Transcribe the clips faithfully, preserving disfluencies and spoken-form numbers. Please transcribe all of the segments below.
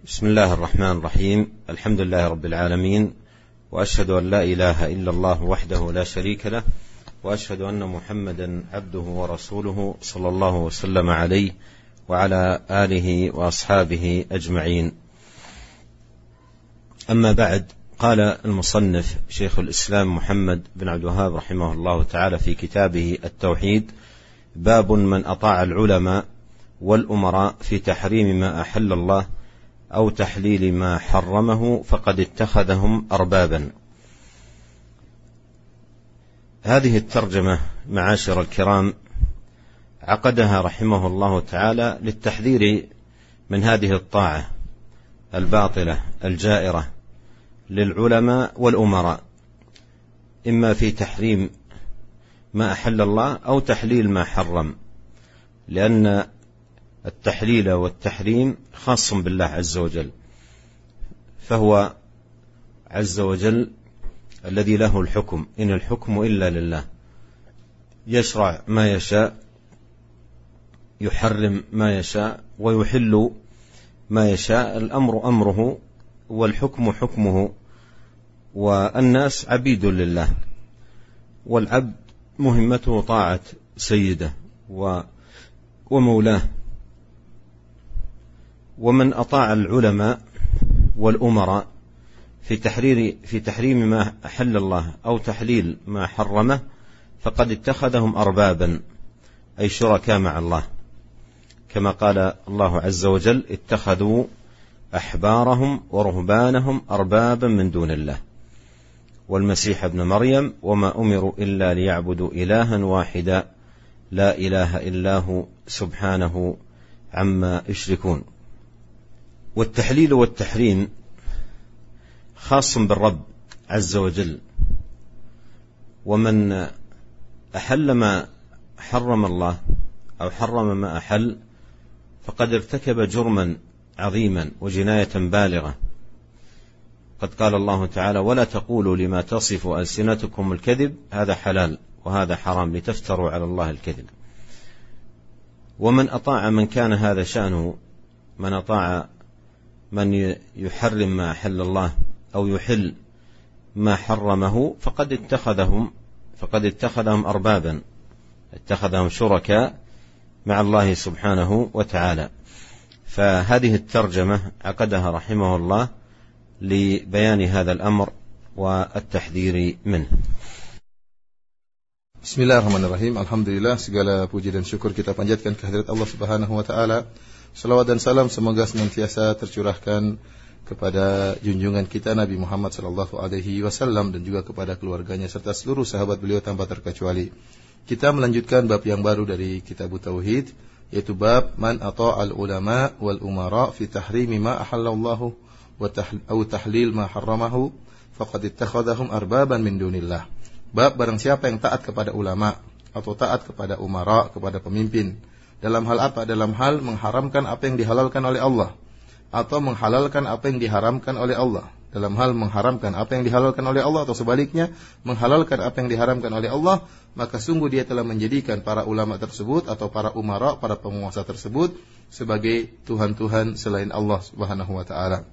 بسم الله الرحمن الرحيم. الحمد لله رب العالمين، وأشهد أن لا إله إلا الله وحده لا شريك له، وأشهد أن محمدا عبده ورسوله صلى الله وسلم عليه وعلى آله وأصحابه أجمعين. أما بعد، قال المصنف شيخ الإسلام محمد بن عبد الوهاب رحمه الله تعالى في كتابه التوحيد: باب من أطاع العلماء والأمراء في تحريم ما أحل الله أو تحليل ما حرمه فقد اتخذهم أربابا. هذه الترجمة معاشر الكرام عقدها رحمه الله تعالى للتحذير من هذه الطاعة الباطلة الجائرة للعلماء والأمراء، إما في تحريم ما أحل الله أو تحليل ما حرم، لأن التحليل والتحريم خاص بالله عز وجل، فهو عز وجل الذي له الحكم، إن الحكم إلا لله، يشرع ما يشاء، يحرم ما يشاء، ويحل ما يشاء. الأمر أمره والحكم حكمه، والناس عبيد لله، والعبد مهمته طاعة سيده ومولاه. ومن أطاع العلماء والأمراء في تحرير في تحريم ما أحل الله أو تحليل ما حرمه فقد اتخذهم أربابا، أي شركاء مع الله، كما قال الله عز وجل: اتخذوا أحبارهم ورهبانهم أربابا من دون الله والمسيح ابن مريم وما أمروا إلا ليعبدوا إلها واحدا لا إله إلا هو سبحانه عما يشركون. والتحليل والتحريم خاص بالرب عز وجل، ومن أحل ما حرم الله أو حرم ما أحل فقد ارتكب جرما عظيما وجناية بالغة. قد قال الله تعالى: ولا تقولوا لما تصف ألسنتكم الكذب هذا حلال وهذا حرام لتفتروا على الله الكذب. ومن أطاع من كان هذا شأنه، من أطاع من يحرم ما أحل الله أو يحل ما حرمه فقد اتخذهم فقد اتخذهم أربابا، اتخذهم شركاء مع الله سبحانه وتعالى. فهذه الترجمة عقدها رحمه الله لبيان هذا الأمر والتحذير منه. Bismillahirrahmanirrahim. Alhamdulillah, segala puji dan syukur kita panjatkan kehadirat Allah Subhanahu wa taala. Salawat dan salam semoga senantiasa tercurahkan kepada junjungan kita Nabi Muhammad sallallahu alaihi wasallam dan juga kepada keluarganya serta seluruh sahabat beliau tanpa terkecuali. Kita melanjutkan bab yang baru dari Kitab Tauhid, yaitu bab man ata'al ulama wal umara fi tahrimi ma ahallallahu wa tahlil ma harramahu faqad ittakhadhahum arbaban min dunillah. Bab barang siapa yang taat kepada ulama atau taat kepada umara, kepada pemimpin, dalam hal apa? Dalam hal mengharamkan apa yang dihalalkan oleh Allah, atau menghalalkan apa yang diharamkan oleh Allah. Dalam hal mengharamkan apa yang dihalalkan oleh Allah, atau sebaliknya menghalalkan apa yang diharamkan oleh Allah, maka sungguh dia telah menjadikan para ulama tersebut atau para umara, para penguasa tersebut sebagai Tuhan-Tuhan selain Allah Subhanahu wa taala.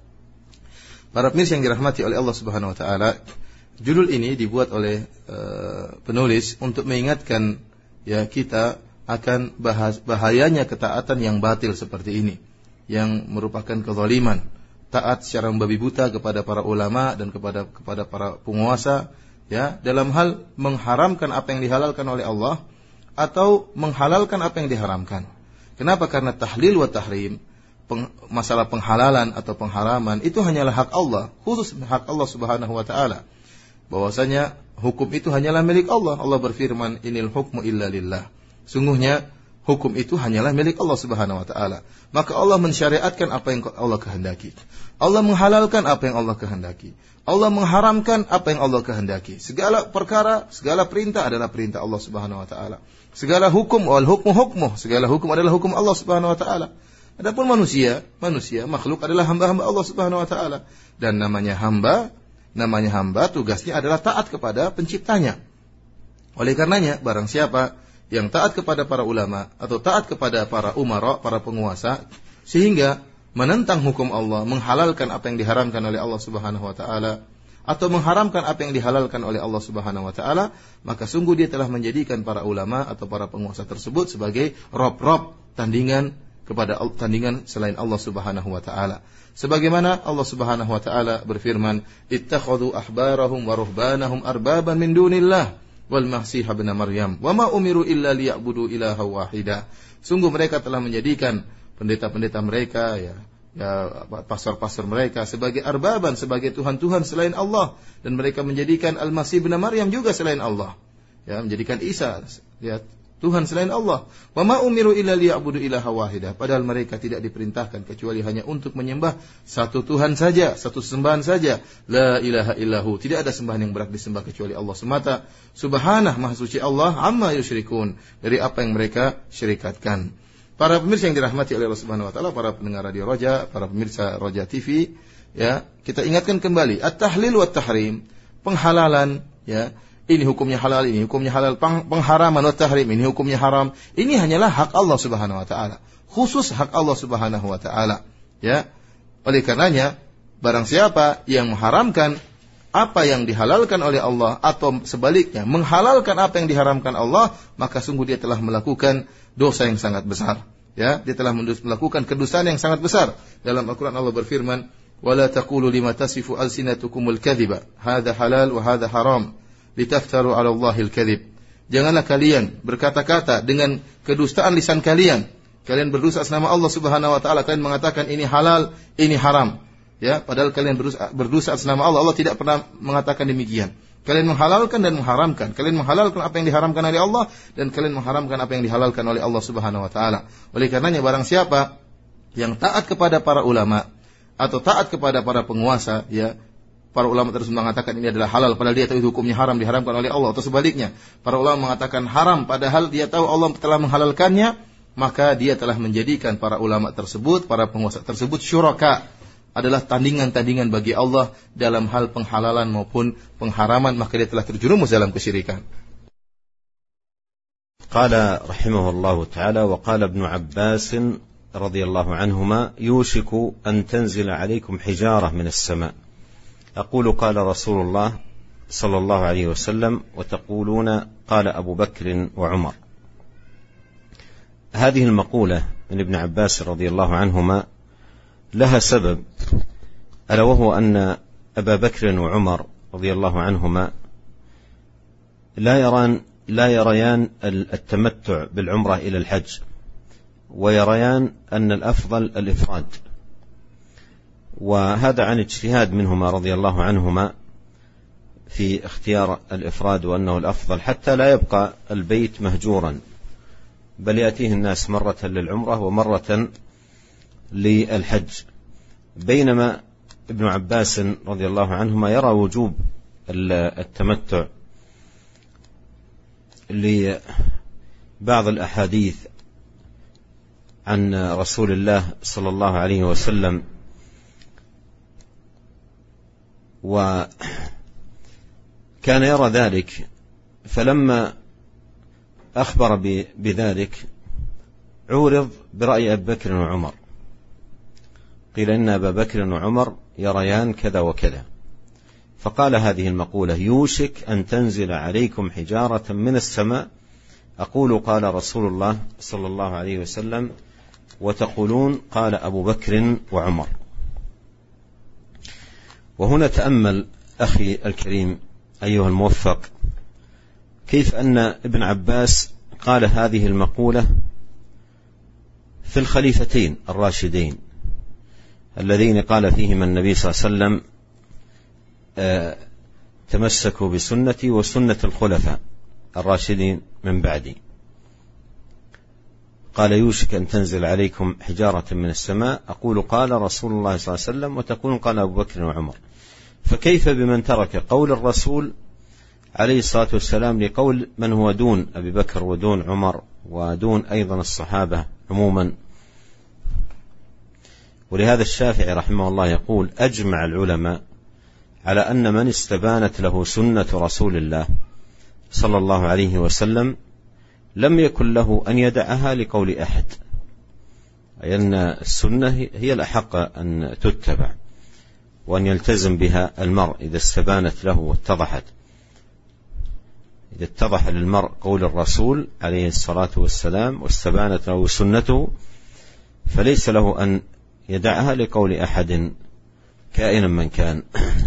Para pemirsa yang dirahmati oleh Allah Subhanahu wa taala, judul ini dibuat oleh uh, penulis untuk mengingatkan ya kita akan bahas, bahayanya ketaatan yang batil seperti ini, yang merupakan kezaliman, taat secara membabi buta kepada para ulama dan kepada kepada para penguasa, ya, dalam hal mengharamkan apa yang dihalalkan oleh Allah atau menghalalkan apa yang diharamkan. Kenapa? Karena tahlil wa tahrim, peng, masalah penghalalan atau pengharaman itu hanyalah hak Allah, khusus hak Allah Subhanahu wa taala. Bahwasanya hukum itu hanyalah milik Allah. Allah berfirman, inil hukmu illa lillah. Sungguhnya hukum itu hanyalah milik Allah Subhanahu wa taala. Maka Allah mensyariatkan apa yang Allah kehendaki. Allah menghalalkan apa yang Allah kehendaki. Allah mengharamkan apa yang Allah kehendaki. Segala perkara, segala perintah adalah perintah Allah Subhanahu wa taala. Segala hukum, wal hukmu hukmuh, segala hukum adalah hukum Allah Subhanahu wa taala. Adapun manusia, manusia makhluk adalah hamba-hamba Allah Subhanahu wa taala, dan namanya hamba Namanya hamba, tugasnya adalah taat kepada penciptanya. Oleh karenanya, barang siapa yang taat kepada para ulama atau taat kepada para umara, para penguasa, sehingga menentang hukum Allah, menghalalkan apa yang diharamkan oleh Allah Subhanahu wa taala atau mengharamkan apa yang dihalalkan oleh Allah Subhanahu wa taala, maka sungguh dia telah menjadikan para ulama atau para penguasa tersebut sebagai rob-rob tandingan kepada tandingan selain Allah Subhanahu wa taala. Sebagaimana Allah Subhanahu wa taala berfirman, "Ittakhadhu ahbarahum wa ruhbanahum arbaban min dunillah wal masih ibn Maryam wa ma umiru illa liya'budu ilaha wahida." Sungguh mereka telah menjadikan pendeta-pendeta mereka, ya, ya pastor-pastor mereka sebagai arbaban, sebagai tuhan-tuhan selain Allah, dan mereka menjadikan Al-Masih bin Maryam juga selain Allah, ya, menjadikan Isa, ya, Tuhan selain Allah. Wa ma umiru illa liya'budu ilaha wahida. Padahal mereka tidak diperintahkan kecuali hanya untuk menyembah satu Tuhan saja, satu sembahan saja. La ilaha illahu. Tidak ada sembahan yang berhak disembah kecuali Allah semata. Subhanah, maha suci Allah, amma yusyrikun, dari apa yang mereka syirikatkan. Para pemirsa yang dirahmati oleh Allah Subhanahu wa taala, para pendengar Radio Roja, para pemirsa Roja T V, ya, kita ingatkan kembali at-tahlil wa tahrim, penghalalan, ya, ini hukumnya halal, ini hukumnya halal, pengharaman wa tahrim, ini hukumnya haram. Ini hanyalah hak Allah Subhanahu wa taala, khusus hak Allah Subhanahu wa taala, ya. Oleh karenanya, barang siapa yang mengharamkan apa yang dihalalkan oleh Allah atau sebaliknya menghalalkan apa yang diharamkan Allah, maka sungguh dia telah melakukan dosa yang sangat besar, ya, dia telah melakukan kedustaan yang sangat besar. Dalam Al-Qur'an Allah berfirman, "Wala taqulu lima tasifu alsinatukumul kadhiba, hadza halal wa hadza haram, litaftaru 'ala Allahil kadhib." Janganlah kalian berkata-kata dengan kedustaan lisan kalian. Kalian berdusta atas nama Allah Subhanahu wa taala, kalian mengatakan ini halal, ini haram. Ya, padahal kalian berdusta, berdusta atas nama Allah. Allah tidak pernah mengatakan demikian. Kalian menghalalkan dan mengharamkan. Kalian menghalalkan apa yang diharamkan oleh Allah, dan kalian mengharamkan apa yang dihalalkan oleh Allah Subhanahu wa taala. Oleh karenanya barang siapa yang taat kepada para ulama atau taat kepada para penguasa, ya, para ulama tersebut mengatakan ini adalah halal padahal dia tahu hukumnya haram, diharamkan oleh Allah, atau sebaliknya, para ulama mengatakan haram padahal dia tahu Allah telah menghalalkannya, maka dia telah menjadikan para ulama tersebut, para penguasa tersebut syuraka, adalah tandingan-tandingan bagi Allah dalam hal penghalalan maupun pengharaman, maka dia telah terjerumus dalam kesyirikan. Qala rahimahullahu ta'ala wa qala Ibnu Abbas radhiyallahu anhuma yushiku an tanzila alaykum hijarah min as-sama' aqulu qala Rasulullah sallallahu alayhi wa sallam wa taquluna qala Abu Bakr wa Umar. هذه المقولة من ابن عباس رضي الله عنهما لها سبب، ألا وهو أن أبا بكر وعمر رضي الله عنهما لا يران لا يريان التمتع بالعمرة إلى الحج، ويريان أن الأفضل الإفراد، وهذا عن اجتهاد منهما رضي الله عنهما في اختيار الإفراد، وأنه الأفضل حتى لا يبقى البيت مهجورا، بل يأتيه الناس مرة للعمرة ومرة للحج. بينما ابن عباس رضي الله عنهما يرى وجوب التمتع لبعض الأحاديث عن رسول الله صلى الله عليه وسلم، وكان يرى ذلك، فلما أخبر بذلك عورض برأي أبي بكر وعمر، قيل إن أبا بكر وعمر يريان كذا وكذا، فقال هذه المقولة: يوشك أن تنزل عليكم حجارة من السماء أقول قال رسول الله صلى الله عليه وسلم وتقولون قال أبو بكر وعمر. وهنا تأمل أخي الكريم أيها الموفق كيف أن ابن عباس قال هذه المقولة في الخليفتين الراشدين الذين قال فيهما النبي صلى الله عليه وسلم آه تمسكوا بسنتي وسنة الخلفاء الراشدين من بعدي. قال: يوشك أن تنزل عليكم حجارة من السماء أقول قال رسول الله صلى الله عليه وسلم وتقول قال أبو بكر وعمر. فكيف بمن ترك قول الرسول عليه الصلاة والسلام لقول من هو دون أبي بكر ودون عمر ودون أيضا الصحابة عموما؟ ولهذا الشافعي رحمه الله يقول: أجمع العلماء على أن من استبانت له سنة رسول الله صلى الله عليه وسلم لم يكن له أن يدعها لقول أحد. أي أن السنة هي الأحق أن تتبع وأن يلتزم بها المرء إذا استبانت له واتضحت. إذا اتضح للمرء قول الرسول عليه الصلاة والسلام واستبانت له سنته فليس له أن يدعها لقول أحد كائنا من كان.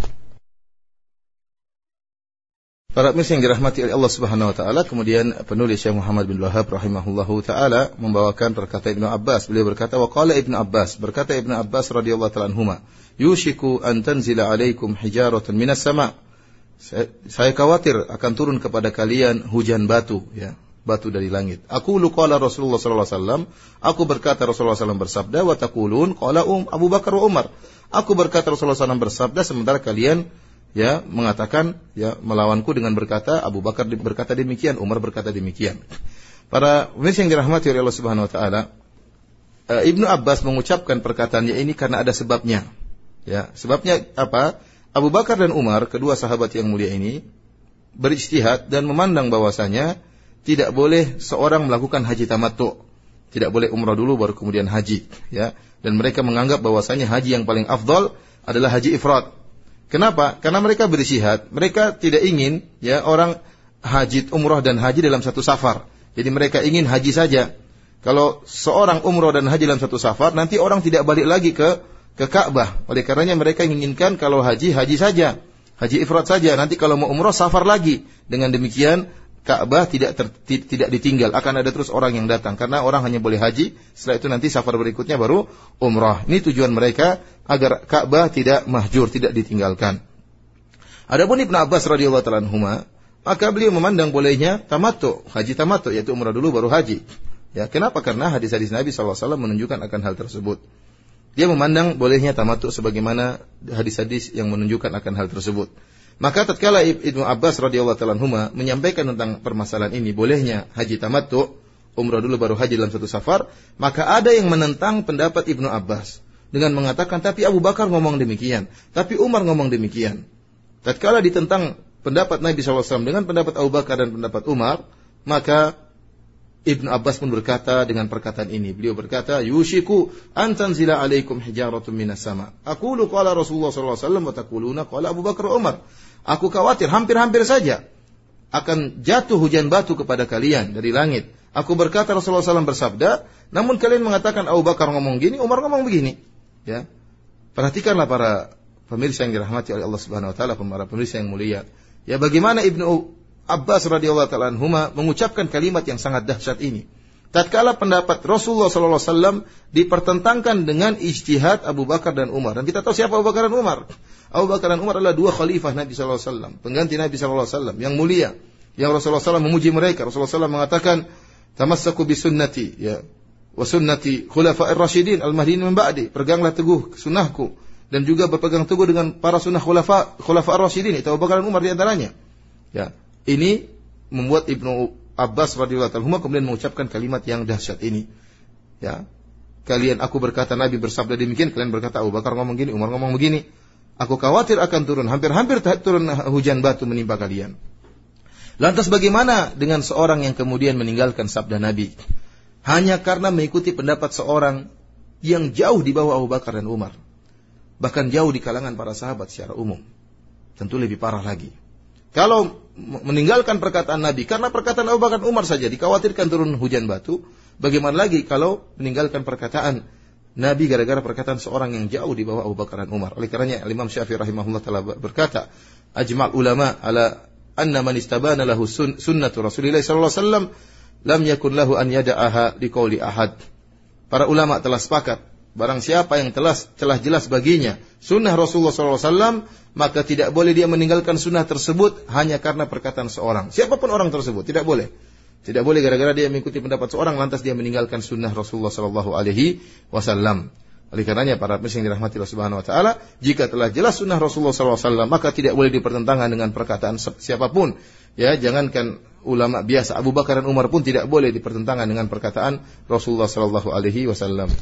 Para pemirsa yang dirahmati oleh Allah Subhanahu wa taala, kemudian penulis Syekh Muhammad bin Wahab rahimahullahu taala membawakan perkataan Ibnu Abbas. Beliau berkata, wa qala Ibnu Abbas, berkata Ibnu Abbas radhiyallahu taala anhuma, yushiku an tanzila alaikum hijaratan minas sama. Saya, saya khawatir akan turun kepada kalian hujan batu, ya, batu dari langit. Aku lu qala Rasulullah sallallahu alaihi wasallam, aku berkata Rasulullah sallallahu alaihi wasallam bersabda, wa taqulun qala um Abu Bakar wa Umar. Aku berkata Rasulullah sallallahu alaihi wasallam bersabda, sementara kalian ya mengatakan ya melawanku dengan berkata Abu Bakar berkata demikian, Umar berkata demikian. Para pemirsa yang dirahmati oleh Allah Subhanahu wa taala, Ibnu Abbas mengucapkan perkataannya ini karena ada sebabnya. Ya, sebabnya apa? Abu Bakar dan Umar, kedua sahabat yang mulia ini, berijtihad dan memandang bahwasanya tidak boleh seorang melakukan haji tamattu. Tidak boleh umrah dulu baru kemudian haji, ya. Dan mereka menganggap bahwasanya haji yang paling afdal adalah haji ifrad. Kenapa? Karena mereka berijtihad, mereka tidak ingin ya orang haji umrah dan haji dalam satu safar. Jadi mereka ingin haji saja. Kalau seorang umrah dan haji dalam satu safar, nanti orang tidak balik lagi ke ke Ka'bah. Oleh karenanya mereka inginkan kalau haji, haji saja. Haji ifrad saja. Nanti kalau mau umrah, safar lagi. Dengan demikian, Ka'bah tidak ter, tidak ditinggal. Akan ada terus orang yang datang. Karena orang hanya boleh haji. Setelah itu nanti safar berikutnya baru umrah. Ini tujuan mereka agar Ka'bah tidak mahjur, tidak ditinggalkan. Adapun Ibnu Abbas radhiyallahu ta'ala anhuma, maka beliau memandang bolehnya tamattu, haji tamattu, yaitu umrah dulu baru haji. Ya, kenapa? Karena hadis-hadis Nabi sallallahu alaihi wasallam menunjukkan akan hal tersebut. Dia memandang bolehnya tamattu sebagaimana hadis-hadis yang menunjukkan akan hal tersebut. Maka tatkala Ibnu Abbas radhiyallahu ta'ala anhuma menyampaikan tentang permasalahan ini, bolehnya haji tamattu, umrah dulu baru haji dalam satu safar, maka ada yang menentang pendapat Ibnu Abbas dengan mengatakan, tapi Abu Bakar ngomong demikian, tapi Umar ngomong demikian. Tatkala ditentang pendapat Nabi sallallahu alaihi wasallam dengan pendapat Abu Bakar dan pendapat Umar, maka Ibnu Abbas pun berkata dengan perkataan ini. Beliau berkata, yushiku an tanzila alaikum hijaratun minas sama. Aqulu qala Rasulullah sallallahu alaihi wasallam wa taquluna qala Abu Bakar wa Umar. Aku khawatir hampir-hampir saja akan jatuh hujan batu kepada kalian dari langit. Aku berkata Rasulullah sallallahu alaihi wasallam bersabda, namun kalian mengatakan Abu Bakar ngomong gini, Umar ngomong begini. Ya. Perhatikanlah para pemirsa yang dirahmati oleh Allah Subhanahu wa taala, para pemirsa yang mulia. Ya, bagaimana Ibnu Abbas radhiyallahu ta'ala anhuma mengucapkan kalimat yang sangat dahsyat ini. Tatkala pendapat Rasulullah sallallahu alaihi wasallam dipertentangkan dengan ijtihad Abu Bakar dan Umar. Dan kita tahu siapa Abu Bakar dan Umar. Abu Bakar dan Umar adalah dua khalifah Nabi sallallahu alaihi wasallam, pengganti Nabi sallallahu alaihi wasallam yang mulia. Yang Rasulullah sallallahu alaihi wasallam memuji mereka. Rasulullah sallallahu alaihi wasallam mengatakan, "Tamassaku bi sunnati ya wa sunnati khulafa'ir rasyidin al-mahdiyyin min ba'di." Perganglah teguh sunnahku dan juga berpegang teguh dengan para sunnah khulafa khulafa'ir rasyidin, itu Abu Bakar dan Umar di antaranya. Ya. Ini membuat Ibnu Abbas radhiyallahu anhu kemudian mengucapkan kalimat yang dahsyat ini. Ya. Kalian, aku berkata Nabi bersabda demikian, kalian berkata Abu Bakar ngomong gini, Umar ngomong begini. Aku khawatir akan turun, hampir-hampir turun hujan batu menimpa kalian. Lantas bagaimana dengan seorang yang kemudian meninggalkan sabda Nabi hanya karena mengikuti pendapat seorang yang jauh di bawah Abu Bakar dan Umar, bahkan jauh di kalangan para sahabat secara umum? Tentu lebih parah lagi. Kalau meninggalkan perkataan Nabi karena perkataan Abu Bakar dan Umar saja dikhawatirkan turun hujan batu, bagaimana lagi kalau meninggalkan perkataan Nabi gara-gara perkataan seorang yang jauh di bawah Abu Bakar dan Umar? Oleh karenanya Imam Syafi'i rahimahullah taala berkata, ajma' ulama ala anna man istabana lahu sun, sunnatu Rasulillah sallallahu alaihi wasallam lam yakun lahu an yada'aha liqauli ahad. Para ulama telah sepakat, barang siapa yang telah telah jelas baginya sunnah Rasulullah sallallahu alaihi wasallam, maka tidak boleh dia meninggalkan sunnah tersebut hanya karena perkataan seorang. Siapapun orang tersebut, tidak boleh. Tidak boleh gara-gara dia mengikuti pendapat seorang lantas dia meninggalkan sunnah Rasulullah sallallahu alaihi wasallam. Oleh karenanya para pemirsa yang dirahmati Allah Subhanahu wa taala, jika telah jelas sunnah Rasulullah sallallahu alaihi wasallam, maka tidak boleh dipertentangan dengan perkataan siapapun. Ya, jangankan ulama biasa, Abu Bakar dan Umar pun tidak boleh dipertentangan dengan perkataan Rasulullah sallallahu alaihi wasallam.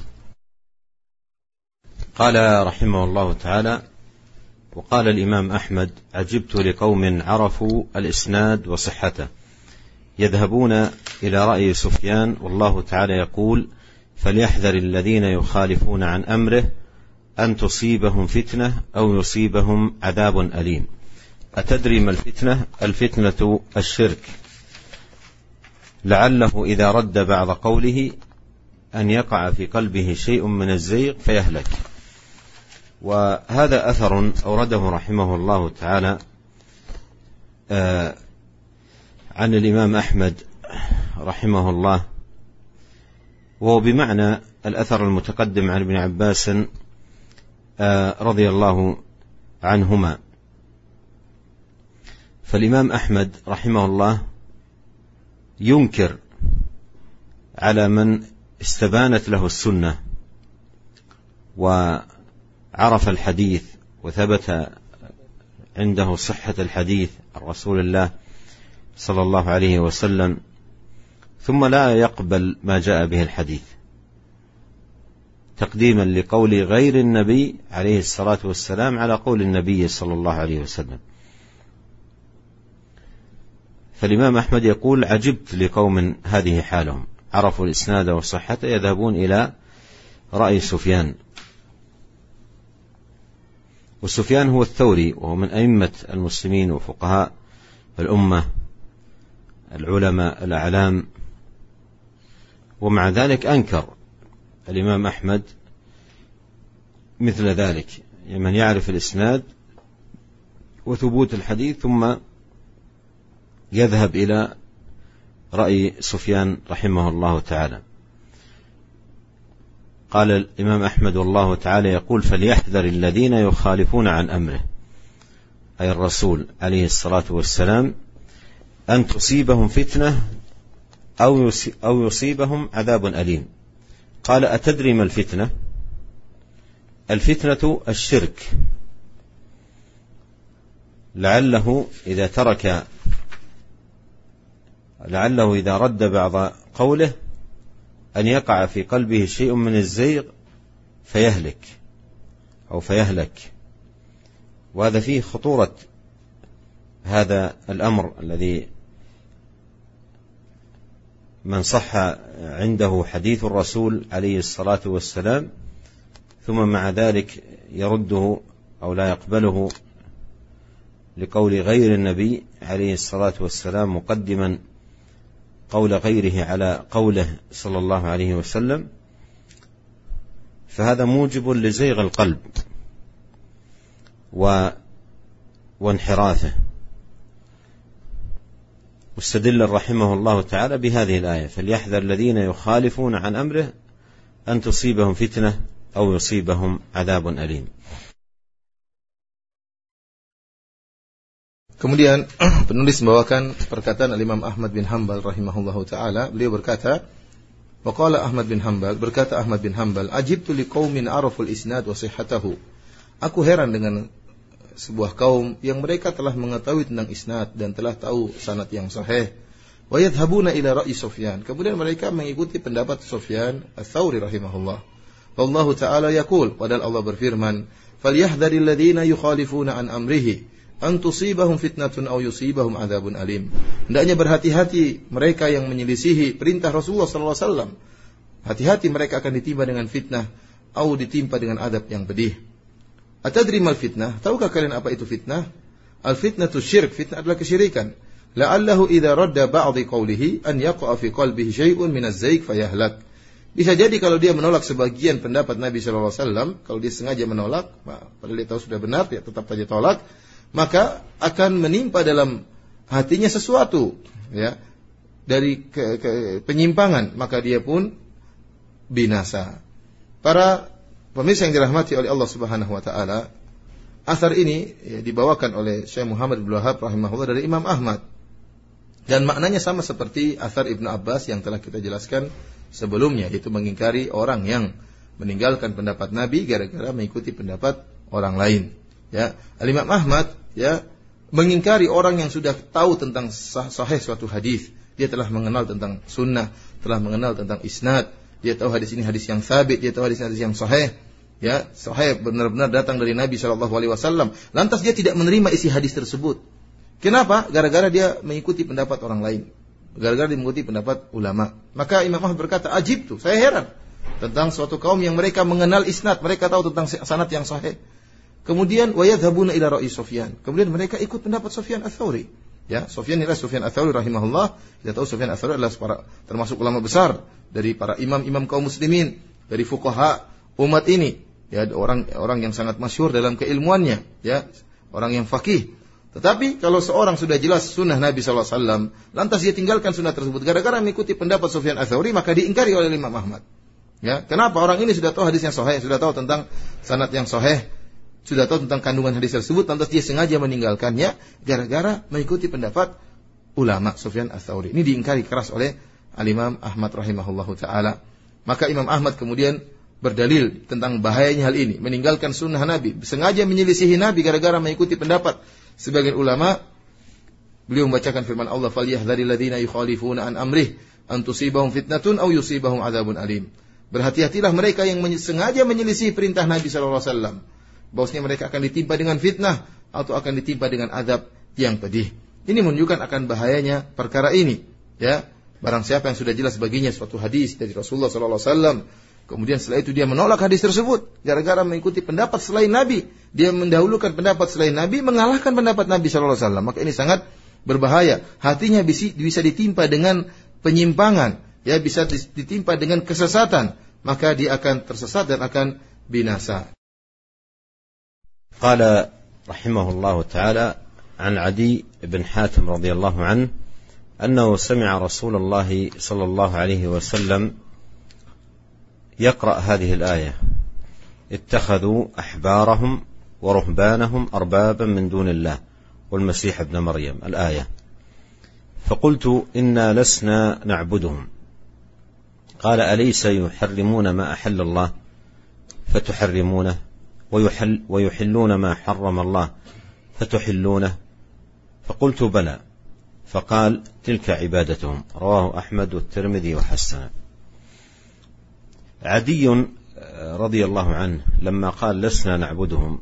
Qala rahimahullahu taala, وقال الإمام أحمد عجبت لقوم عرفوا الإسناد وصحته يذهبون إلى رأي سفيان والله تعالى يقول فليحذر الذين يخالفون عن أمره أن تصيبهم فتنة أو يصيبهم عذاب أليم. أتدري ما الفتنة؟ الفتنة الشرك، لعله إذا رد بعض قوله أن يقع في قلبه شيء من الزيغ فيهلك. وهذا أثر أورده رحمه الله تعالى عن الإمام أحمد رحمه الله، وهو بمعنى الأثر المتقدم عن ابن عباس رضي الله عنهما. فالإمام أحمد رحمه الله ينكر على من استبانت له السنة وعرف الحديث وثبت عنده صحة الحديث عن رسول الله صلى الله عليه وسلم، ثم لا يقبل ما جاء به الحديث تقديما لقول غير النبي عليه الصلاة والسلام على قول النبي صلى الله عليه وسلم. فالإمام أحمد يقول: عجبت لقوم هذه حالهم، عرفوا الإسناد وصحته يذهبون إلى رأي سفيان. وسفيان هو الثوري، وهو من أئمة المسلمين وفقهاء الأمة العلماء الأعلام، ومع ذلك أنكر الإمام أحمد مثل ذلك، من يعرف الإسناد وثبوت الحديث ثم يذهب إلى رأي سفيان رحمه الله تعالى. قال الإمام أحمد والله تعالى يقول: فليحذر الذين يخالفون عن أمره، أي الرسول عليه الصلاة والسلام، أن تصيبهم فتنة أو يصيبهم عذاب أليم. قال: أتدري ما الفتنة؟ الفتنة الشرك، لعله إذا ترك لعله إذا رد بعض قوله أن يقع في قلبه شيء من الزيغ فيهلك أو فيهلك. وهذا فيه خطورة هذا الأمر الذي من صح عنده حديث الرسول عليه الصلاة والسلام ثم مع ذلك يرده أو لا يقبله لقول غير النبي عليه الصلاة والسلام، مقدما قول غيره على قوله صلى الله عليه وسلم، فهذا موجب لزيغ القلب و... وانحرافه. مستدل رحمه الله تعالى بهذه الآية: فليحذر الذين يخالفون عن أمره أن تصيبهم فتنة أو يصيبهم عذاب أليم. Kemudian penulis membawakan perkataan Imam Ahmad bin Hanbal rahimahullahu taala. Beliau berkata, waqala Ahmad bin Hanbal, berkata Ahmad bin Hanbal, ajibtu liqaumin araful isnad wa sihhatahu. Aku heran dengan sebuah kaum yang mereka telah mengetahui tentang isnad dan telah tahu sanad yang sahih. Wa yadhhabuna ila ra'yi Sufyan. Kemudian mereka mengikuti pendapat Sufyan Ats-Tsauri rahimahullah. Wallahu taala yaqul, padahal Allah berfirman, falyahdharil ladzina yukhalifuna an amrihi an tusibahum fitnatun aw yusibahum adzabun alim. Hendaknya berhati-hati mereka yang menyelisihi perintah Rasulullah sallallahu alaihi wasallam. Hati-hati mereka akan ditimpa dengan fitnah atau ditimpa dengan adab yang pedih. Atadri mal fitnah? Tahukah kalian apa itu fitnah? Al fitnatu syirk, fitnah adalah kesyirikan. La'allahu idza radda ba'dhi qawlihi an yaqa'a fi qalbihi syai'un min az-zayg fayahlak. Bisa jadi kalau dia menolak sebagian pendapat Nabi sallallahu alaihi wasallam, kalau dia sengaja menolak, padahal dia tahu sudah benar, dia tetap saja tolak, maka akan menimpa dalam hatinya sesuatu, ya, dari ke, ke, penyimpangan, maka dia pun binasa. Para pemirsa yang dirahmati oleh Allah Subhanahu wa taala, asar ini ya, dibawakan oleh Syekh Muhammad bin Wahab rahimahullah dari Imam Ahmad, dan maknanya sama seperti asar Ibnu Abbas yang telah kita jelaskan sebelumnya, yaitu mengingkari orang yang meninggalkan pendapat Nabi gara-gara mengikuti pendapat orang lain. Ya, Al-Imam Ahmad ya mengingkari orang yang sudah tahu tentang sahih suatu hadis. Dia telah mengenal tentang sunnah, telah mengenal tentang isnad. Dia tahu hadis ini hadis yang sabit, dia tahu hadis hadis yang sahih. Ya, sahih benar-benar datang dari Nabi sallallahu alaihi wasallam. Lantas dia tidak menerima isi hadis tersebut. Kenapa? Gara-gara dia mengikuti pendapat orang lain. Gara-gara dia mengikuti pendapat ulama. Maka Imam Ahmad berkata, ajib tuh, saya heran. tentang suatu kaum yang mereka mengenal isnad, mereka tahu tentang sanad yang sahih. Kemudian wa yadhhabuna ila ra'i Sufyan. Kemudian mereka ikut pendapat Sufyan Ats-Tsauri. Ya, Sufyan adalah Sufyan Ats-Tsauri rahimahullah. Kita tahu Sufyan Ats-Tsauri adalah para, termasuk ulama besar dari para imam-imam kaum muslimin, dari fuqaha umat ini. Ya, orang orang yang sangat masyhur dalam keilmuannya, ya, orang yang faqih. Tetapi kalau seorang sudah jelas sunnah Nabi sallallahu alaihi wasallam, lantas dia tinggalkan sunnah tersebut gara-gara mengikuti pendapat Sufyan Ats-Tsauri, maka diingkari oleh Imam Ahmad. Ya, kenapa? Orang ini sudah tahu hadis yang sahih, sudah tahu tentang sanad yang sahih, sudah tahu tentang kandungan hadis tersebut, lantas dia sengaja meninggalkannya gara-gara mengikuti pendapat ulama Sufyan Ats-Tsauri. Ini diingkari keras oleh Al-Imam Ahmad rahimahullahu taala. Maka Imam Ahmad kemudian berdalil tentang bahayanya hal ini, meninggalkan sunnah Nabi, sengaja menyelisihi Nabi gara-gara mengikuti pendapat sebagian ulama. Beliau membacakan firman Allah, "Falyahdharil ladzina yukhalifuna an amrih an tusibahum fitnatun aw yusibahum adzabun alim." Berhati-hatilah mereka yang sengaja menyelisih perintah Nabi sallallahu alaihi wasallam, bahwasanya mereka akan ditimpa dengan fitnah atau akan ditimpa dengan azab yang pedih. Ini menunjukkan akan bahayanya perkara ini, ya. Barang siapa yang sudah jelas baginya suatu hadis dari Rasulullah sallallahu alaihi wasallam, kemudian setelah itu dia menolak hadis tersebut gara-gara mengikuti pendapat selain Nabi, dia mendahulukan pendapat selain Nabi, mengalahkan pendapat Nabi sallallahu alaihi wasallam, maka ini sangat berbahaya. Hatinya bisa, bisa ditimpa dengan penyimpangan, ya, bisa ditimpa dengan kesesatan, maka dia akan tersesat dan akan binasa. Qala rahimahullahu ta'ala an Adi ibn Hatim radhiyallahu anhu أنه سمع رسول الله صلى الله عليه وسلم يقرأ هذه الآية: اتخذوا أحبارهم ورهبانهم أربابا من دون الله والمسيح ابن مريم، الآية. فقلت إنا لسنا نعبدهم. قال: أليس يحرمون ما أحل الله فتحرمونه ويحل ويحلون ما حرم الله فتحلونه؟ فقلت: بلى. فقال: تلك عبادتهم. رواه أحمد والترمذي وحسنه. عدي رضي الله عنه لما قال لسنا نعبدهم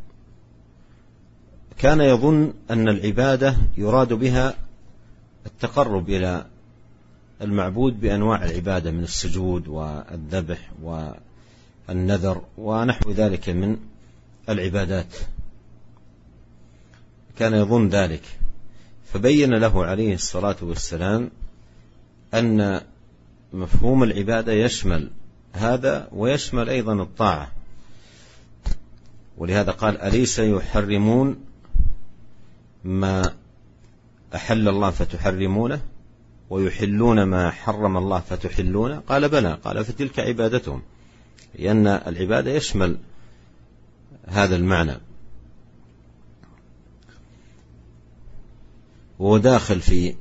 كان يظن أن العبادة يراد بها التقرب إلى المعبود بأنواع العبادة من السجود والذبح والنذر ونحو ذلك من العبادات، كان يظن ذلك. فبين له عليه الصلاة والسلام أن مفهوم العبادة يشمل هذا ويشمل أيضا الطاعة، ولهذا قال: أليس يحرمون ما أحل الله فتحرمونه ويحلون ما حرم الله فتحلونه؟ قال: بلى. قال: فتلك عبادتهم، لأن العبادة يشمل هذا المعنى، وداخل في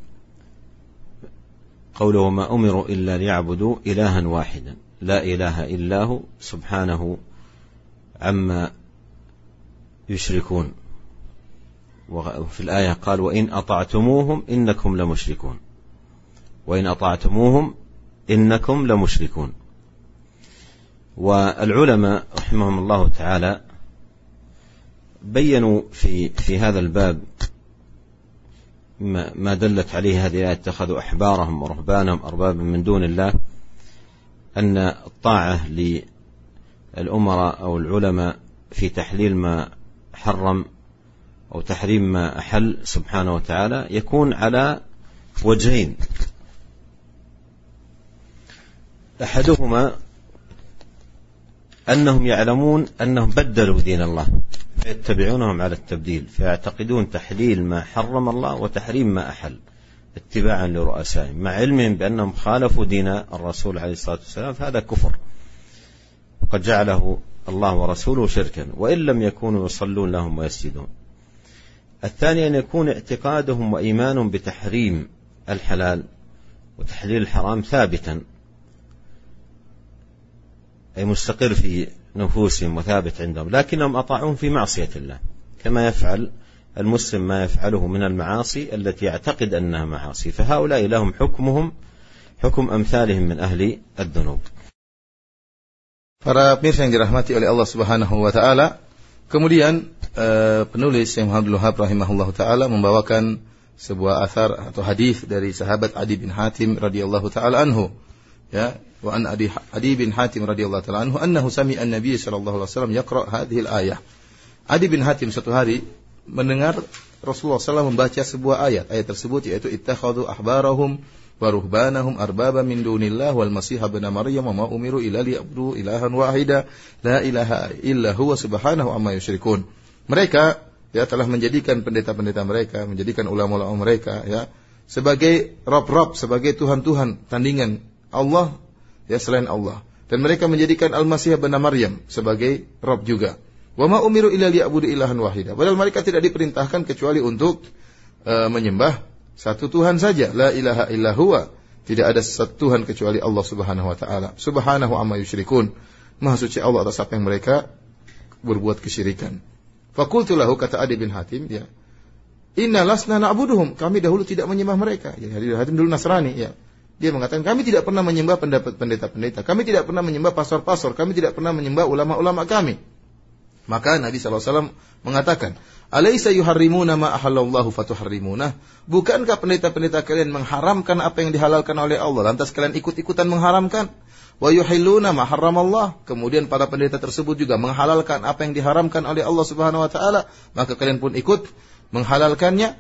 قوله: ما أمروا إلا ليعبدوا إلها واحدا لا إله إلا هو سبحانه عما يشركون. وفي الآية قال: وإن أطعتموهم إنكم لمشركون، وإن أطعتموهم إنكم لمشركون. والعلماء رحمهم الله تعالى بينوا في في هذا الباب ما دلت عليه هذه الآية: اتخذوا أحبارهم ورهبانهم أربابا من دون الله، أن الطاعة للأمراء أو العلماء في تحليل ما حرم أو تحريم ما أحل سبحانه وتعالى يكون على وجهين: أحدهما أنهم يعلمون أنهم بدلوا دين الله فيتبعونهم على التبديل، فيعتقدون تحليل ما حرم الله وتحريم ما أحل اتباعا لرؤسائهم، مع علمهم بأنهم خالفوا دين الرسول عليه الصلاة والسلام، فهذا كفر وقد جعله الله ورسوله شركا، وإن لم يكونوا يصلون لهم ويسجدون. الثاني أن يكون اعتقادهم وإيمانهم بتحريم الحلال وتحليل الحرام ثابتا، أي مستقر في نفوسهم وثابت عندهم، لكنهم أطاعون في معصية الله، كما يفعل المسلم ما يفعله من المعاصي التي يعتقد أنها معاصي، فهؤلاء لهم حكمهم حكم أمثالهم من أهل الذنوب. Para pemirsa yang dirahmati oleh Allah Subhanahu wa taala, kemudian uh, penulis Syekh Muhammad Abdul Wahhab rahimahullahu taala membawakan sebuah athar atau hadis dari sahabat Adi bin Hatim radhiyallahu taala anhu, ya, wa an Adi, Adi bin Hatim radhiyallahu ta'ala anhu annahu sami'a an-nabiy sallallahu alaihi wasallam yaqra' hadhihi al-ayah. Adi bin Hatim suatu hari mendengar Rasulullah sallallahu alaihi wasallam membaca sebuah ayat. Ayat tersebut yaitu ittakhadhu ahbarahum wa ruhbanahum arbaba min dunillah wal masih ibn maryam wa ma umiru illa liya'budu ilahan wahida la ilaha illa huwa subhanahu amma yusyrikun. Mereka ya telah menjadikan pendeta-pendeta mereka, menjadikan ulama-ulama mereka ya sebagai rob-rob, sebagai tuhan-tuhan tandingan Allah ya selain Allah, dan mereka menjadikan Al-Masih ibn Maryam sebagai rob juga. Wa ma umiru illa liya'budu ilahan wahida. Padahal mereka tidak diperintahkan kecuali untuk uh, menyembah satu Tuhan saja, la ilaha illa huwa. Tidak ada satu Tuhan kecuali Allah Subhanahu wa taala. Subhanahu amma yusyrikun. Maha suci Allah atas apa yang mereka berbuat kesyirikan. Faqultu lahu, kata Adi bin Hatim ya, inna lasna na'buduhum, kami dahulu tidak menyembah mereka. Ya, Adi bin Hatim dulu Nasrani ya. Dia mengatakan kami tidak pernah menyembah pendapat pendeta-pendeta, kami tidak pernah menyembah pastor-pastor, kami tidak pernah menyembah ulama-ulama kami. Maka Nabi sallallahu alaihi wasallam mengatakan, alaysa yuharrimuna ma ahallallahu fatuharrimunah? Bukankah pendeta-pendeta kalian mengharamkan apa yang dihalalkan oleh Allah, lantas kalian ikut-ikutan mengharamkan? Wa yuhilluna ma harramallah. Kemudian para pendeta tersebut juga menghalalkan apa yang diharamkan oleh Allah Subhanahu wa taala, maka kalian pun ikut menghalalkannya?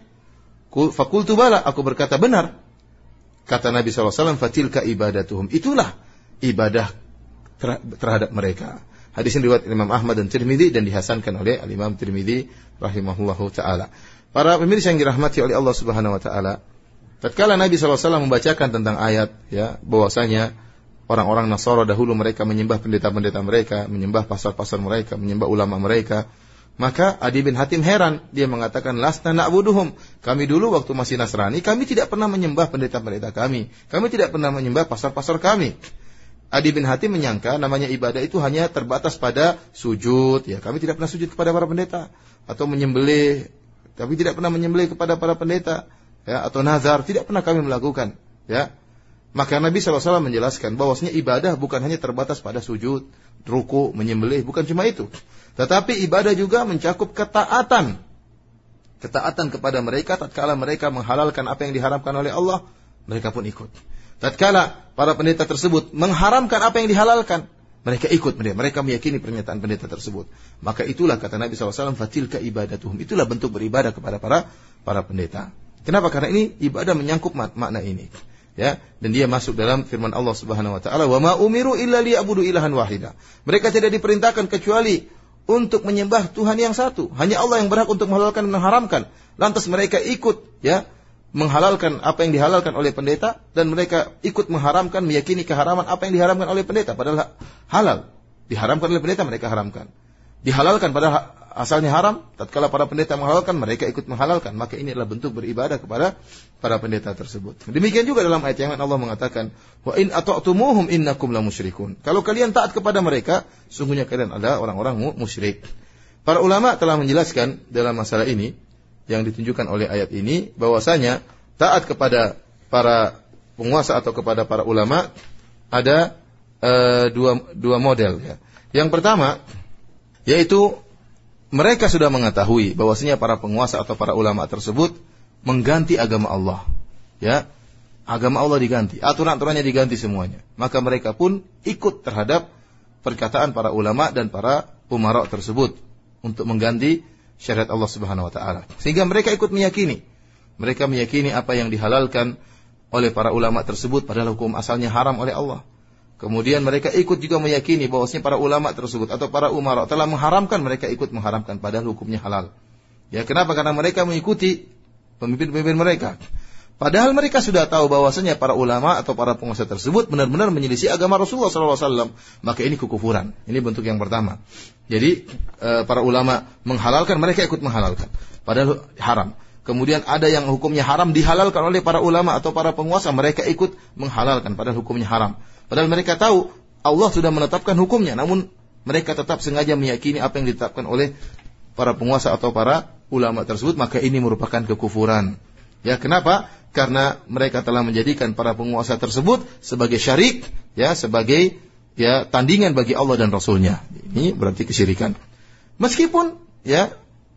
Faqultu bala, aku berkata benar. Kata Nabi sallallahu alaihi wasallam, fatilka ibadatuhum, itulah ibadah terhadap mereka. Hadis ini riwayat Imam Ahmad dan Tirmidzi dan dihasankan oleh Al-Imam Tirmidzi rahimahullahu taala. Para pemirsa yang dirahmati oleh Allah Subhanahu wa taala, tatkala Nabi sallallahu alaihi wasallam membacakan tentang ayat ya bahwasanya orang-orang Nasara dahulu mereka menyembah pendeta-pendeta mereka, menyembah pastor-pastor mereka, menyembah ulama mereka, maka Adi bin Hatim heran. Dia mengatakan, lasna na'buduhum, kami dulu waktu masih Nasrani, kami tidak pernah menyembah pendeta-pendeta kami, kami tidak pernah menyembah pastor-pastor kami. Adi bin Hatim menyangka namanya ibadah itu hanya terbatas pada sujud, ya kami tidak pernah sujud kepada para pendeta, atau menyembelih, tapi tidak pernah menyembelih kepada para pendeta, ya, atau nazar, tidak pernah kami melakukan, ya. Maka Nabi sallallahu alaihi wasallam menjelaskan bahwasanya ibadah bukan hanya terbatas pada sujud, ruku, menyembelih, bukan cuma itu. Tetapi ibadah juga mencakup ketaatan. Ketaatan kepada mereka tatkala mereka menghalalkan apa yang diharamkan oleh Allah, mereka pun ikut. Tatkala para pendeta tersebut mengharamkan apa yang dihalalkan, mereka ikut, mereka meyakini pernyataan pendeta tersebut. Maka itulah kata Nabi sallallahu alaihi wasallam, fatilka ibadatuhum, itulah bentuk beribadah kepada para para pendeta. Kenapa? Karena ini ibadah menyangkut makna ini. Ya, dan dia masuk dalam firman Allah Subhanahu wa taala, "Wa ma umiru illa liya'budu ilahan wahida." Mereka tidak diperintahkan kecuali untuk menyembah Tuhan yang satu. Hanya Allah yang berhak untuk menghalalkan dan mengharamkan. Lantas mereka ikut, ya, menghalalkan apa yang dihalalkan oleh pendeta, dan mereka ikut mengharamkan, meyakini keharaman apa yang diharamkan oleh pendeta, padahal halal. Diharamkan oleh pendeta, mereka haramkan. Dihalalkan padahal asalnya haram, tatkala para pendeta menghalalkan, mereka ikut menghalalkan. Maka ini adalah bentuk beribadah kepada para pendeta tersebut. Demikian juga dalam ayat yang lain Allah mengatakan, wa in ata'tumuhum innakum lamusyrikun. Kalau kalian taat kepada mereka, sungguhnya kalian adalah orang-orang musyrik. Para ulama telah menjelaskan dalam masalah ini yang ditunjukkan oleh ayat ini, bahwasanya taat kepada para penguasa atau kepada para ulama ada uh, dua dua model, ya. Yang pertama yaitu mereka sudah mengetahui bahwasanya para penguasa atau para ulama tersebut mengganti agama Allah, ya, agama Allah diganti, aturan-aturannya diganti semuanya. Maka mereka pun ikut terhadap perkataan para ulama dan para umara tersebut untuk mengganti syariat Allah Subhanahu wa taala. Sehingga mereka ikut meyakini, mereka meyakini apa yang dihalalkan oleh para ulama tersebut padahal hukum asalnya haram oleh Allah. Kemudian mereka ikut juga meyakini bahwasanya para ulama tersebut atau para umara telah mengharamkan, mereka ikut mengharamkan padahal hukumnya halal. Ya, kenapa? Karena mereka mengikuti pemimpin-pemimpin mereka. Padahal mereka sudah tahu bahwasanya para ulama atau para penguasa tersebut benar-benar menyelisih agama Rasulullah sallallahu alaihi wasallam. Maka ini kekufuran. Ini bentuk yang pertama. Jadi para ulama menghalalkan, mereka ikut menghalalkan padahal haram. Kemudian ada yang hukumnya haram dihalalkan oleh para ulama atau para penguasa, mereka ikut menghalalkan padahal hukumnya haram. Padahal mereka tahu Allah sudah menetapkan hukumnya, namun mereka tetap sengaja meyakini apa yang ditetapkan oleh para penguasa atau para ulama tersebut. Maka ini merupakan kekufuran. Ya, kenapa? Karena mereka telah menjadikan para penguasa tersebut sebagai syarik, ya, sebagai, ya, tandingan bagi Allah dan Rasulnya. Ini berarti kesyirikan. Meskipun, ya,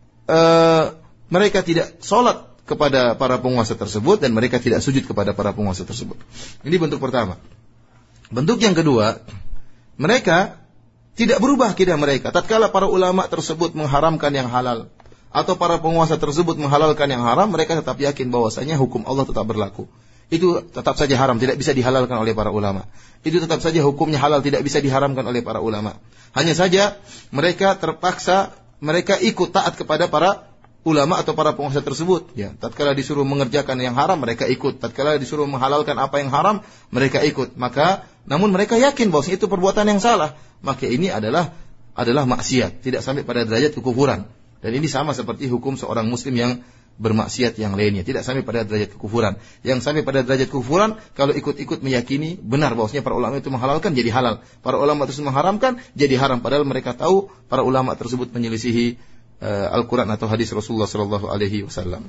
ee, mereka tidak sholat kepada para penguasa tersebut dan mereka tidak sujud kepada para penguasa tersebut. Ini bentuk pertama. Bentuk yang kedua, mereka tidak berubah akidah mereka. Tatkala para ulama tersebut mengharamkan yang halal, atau para penguasa tersebut menghalalkan yang haram, mereka tetap yakin bahwasanya hukum Allah tetap berlaku. Itu tetap saja haram, tidak bisa dihalalkan oleh para ulama. Itu tetap saja hukumnya halal, tidak bisa diharamkan oleh para ulama. Hanya saja mereka terpaksa, mereka ikut taat kepada para ulama atau para penguasa tersebut. Ya, tatkala disuruh mengerjakan yang haram, mereka ikut. Tatkala disuruh menghalalkan apa yang haram, mereka ikut. Maka, namun mereka yakin bahwa itu perbuatan yang salah. Maka ini adalah adalah maksiat, tidak sampai pada derajat kekufuran. Dan ini sama seperti hukum seorang muslim yang bermaksiat yang lainnya, tidak sampai pada derajat kekufuran. Yang sampai pada derajat kekufuran kalau ikut-ikut meyakini benar bahwasanya para ulama itu menghalalkan jadi halal, para ulama tersebut mengharamkan jadi haram, padahal mereka tahu para ulama tersebut menyelisihi uh, Al-Quran atau hadis Rasulullah sallallahu alaihi wasallam.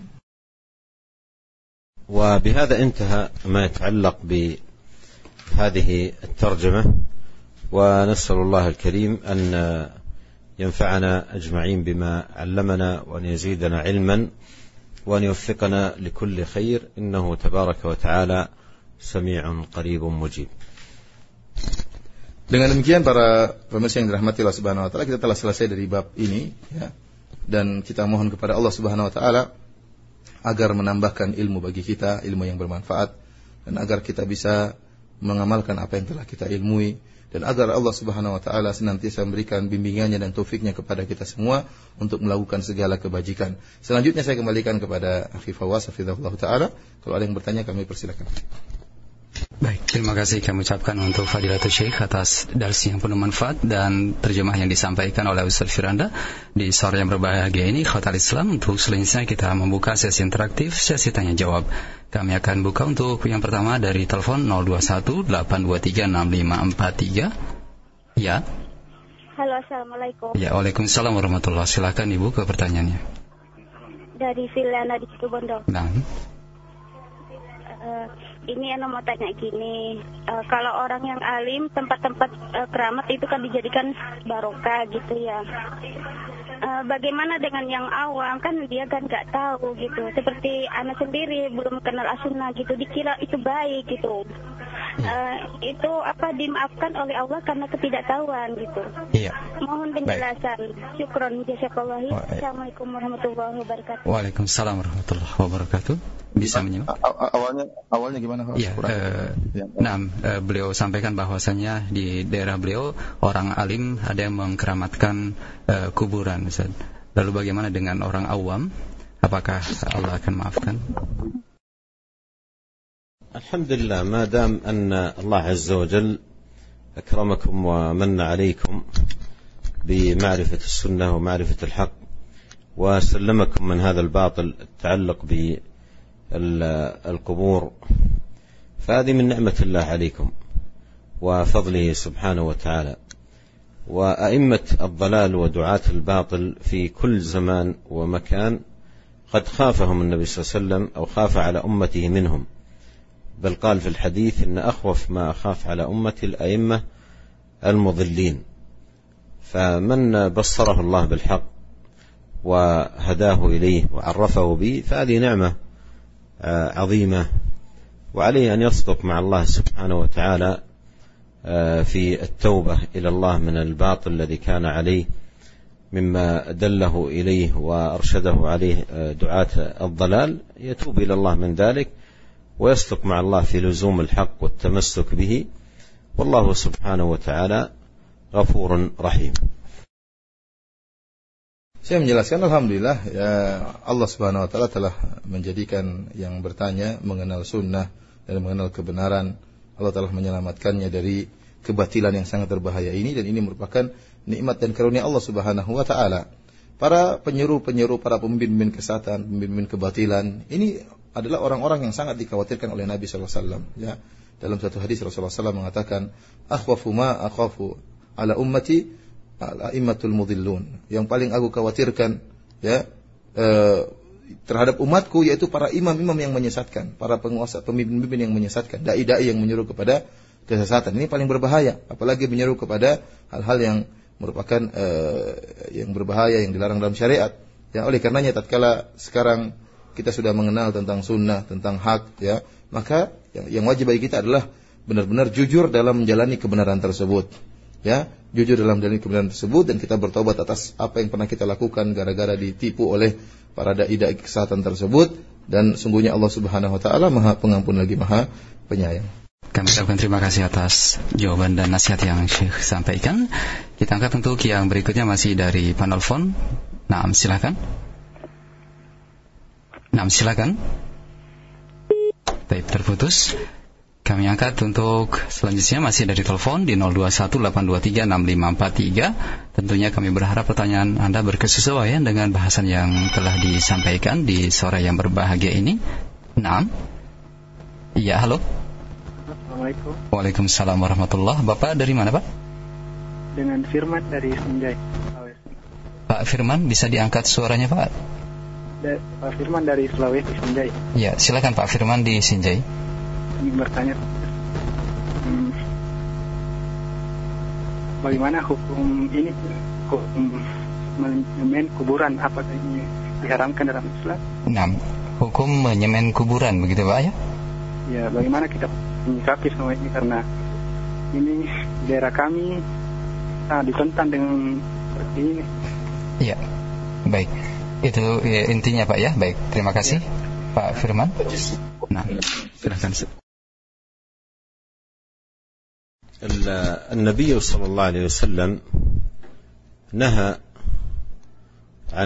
وبهذا انتهى ما يتعلق بهذه الترجمة، ونسأل الله الكريم أن ينفعنا أجمعين بما علمنا وأن يزيدنا علما وأن يوفقنا لكل خير، إنه تبارك وتعالى سميع قريب مجيب. Dengan demikian para pemirsa yang dirahmati Allah Subhanahu wa taala, kita telah selesai dari bab ini ya. Dan kita mohon kepada Allah Subhanahu wa taala agar menambahkan ilmu bagi kita, ilmu yang bermanfaat, dan agar kita bisa mengamalkan apa yang telah kita ilmui, dan agar Allah Subhanahu wa taala senantiasa memberikan bimbingannya dan taufiknya kepada kita semua untuk melakukan segala kebajikan. Selanjutnya saya kembalikan kepada Akhi Fawaz hafizahullah taala. Kalau ada yang bertanya kami persilakan. Baik, terima kasih kami ucapkan untuk Fadilatul Syekh atas darsi yang penuh manfaat dan terjemah yang disampaikan oleh Ustaz Firanda di sore yang berbahagia ini. Khotal Islam, untuk selanjutnya kita membuka sesi interaktif, sesi tanya jawab. Kami akan buka untuk yang pertama dari telepon nol dua satu delapan dua tiga enam lima empat tiga. Ya. Halo, assalamualaikum. Ya, waalaikumsalam warahmatullahi wabarakatuh. Silakan Ibu ke pertanyaannya. Dari Viliana di Situbondo. Nah. Uh, ini Ana mau tanya gini, uh, kalau orang yang alim, tempat-tempat uh, keramat itu kan dijadikan barokah gitu ya. Uh, bagaimana dengan yang awam, kan dia kan nggak tahu gitu. Seperti Ana sendiri belum kenal as-sunnah gitu, dikira itu baik gitu. Uh, itu apa dimaafkan oleh Allah karena ketidaktahuan gitu. Iya. Mohon penjelasan. Syukron jazakallahu. Assalamualaikum warahmatullahi wabarakatuh. Waalaikumsalam warahmatullahi wabarakatuh. Bisa menyimak? Awalnya awalnya gimana? Iya. Uh, ya. Nah, uh, beliau sampaikan bahwasanya di daerah beliau orang alim ada yang mengkeramatkan uh, kuburan, Ustaz. Lalu bagaimana dengan orang awam? Apakah Allah akan maafkan? الحمد لله، ما دام أن الله عز وجل أكرمكم ومن عليكم بمعرفة السنة ومعرفة الحق وسلمكم من هذا الباطل التعلق بالقبور، فهذه من نعمة الله عليكم وفضله سبحانه وتعالى. وأئمة الضلال ودعاة الباطل في كل زمان ومكان قد خافهم النبي صلى الله عليه وسلم أو خاف على أمته منهم، بل قال في الحديث إن أخوف ما أخاف على أمتي الأئمة المضلين. فمن بصره الله بالحق وهداه إليه وعرفه به فهذه نعمة عظيمة، وعليه أن يصدق مع الله سبحانه وتعالى في التوبة إلى الله من الباطل الذي كان عليه مما دله إليه وأرشده عليه دعاة الضلال، يتوب إلى الله من ذلك ويصدق مع الله في لزوم الحق والتمسك به، والله سبحانه وتعالى غفور رحيم. Saya menjelaskan, alhamdulillah ya, Allah Subhanahu wa taala telah menjadikan yang bertanya mengenal sunnah dan mengenal kebenaran. Allah telah menyelamatkannya dari kebatilan yang sangat berbahaya ini, dan ini merupakan nikmat dan karunia Allah Subhanahu wa taala. Para penyeru-penyeru, para pemimpin-pemimpin kesesatan, pemimpin kebatilan, ini adalah orang-orang yang sangat dikhawatirkan oleh Nabi sallallahu alaihi wasallam. Ya, dalam satu hadis Rasulullah sallallahu alaihi wasallam mengatakan, "Akhwafu ma akhafu ala ummati al-a'immatul mudhillun." Yang paling aku khawatirkan ya eh, terhadap umatku yaitu para imam-imam yang menyesatkan, para penguasa, pemimpin-pemimpin yang menyesatkan, dai-dai yang menyuruh kepada kesesatan. Ini paling berbahaya, apalagi menyuruh kepada hal-hal yang merupakan eh, yang berbahaya, yang dilarang dalam syariat. Ya, oleh karenanya tatkala sekarang kita sudah mengenal tentang sunnah, tentang hak, ya, maka yang, yang wajib bagi kita adalah benar-benar jujur dalam menjalani kebenaran tersebut. Ya, jujur dalam menjalani kebenaran tersebut dan kita bertobat atas apa yang pernah kita lakukan gara-gara ditipu oleh para dai-dai kesesatan tersebut, dan sungguhnya Allah Subhanahu wa taala Maha Pengampun lagi Maha Penyayang. Kami ucapkan terima kasih atas jawaban dan nasihat yang Syekh sampaikan. Kita angkat untuk yang berikutnya masih dari panelpon. Naam, silakan. Naam, silakan. Baik, terputus. Kami angkat untuk selanjutnya masih dari telepon di nol dua satu delapan dua tiga enam lima empat tiga. Tentunya kami berharap pertanyaan Anda berkesesuaian dengan bahasan yang telah disampaikan di sore yang berbahagia ini. Naam. Iya, halo. Assalamualaikum. Waalaikumsalam warahmatullah. Bapak dari mana, Pak? Dengan Firman dari Sinjai. Pak Firman, bisa diangkat suaranya, Pak? Da, Pak Firman dari Sulawesi, Sinjai. Ya, silakan Pak Firman di Sinjai. Ingin bertanya, hmm, bagaimana hukum ini, hukum menyemen kuburan, apakah ini diharamkan dalam Islam? Nah, hukum menyemen kuburan, begitu Pak ya? Ya, bagaimana kita menyikapi semua ini, karena ini daerah kami sangat ditentang dengan seperti ini. Iya, baik. Itu ya, intinya Pak ya. Baik, terima kasih ya, Pak Firman. Nah, silakan. النبي صلى الله عليه وسلم نهى عن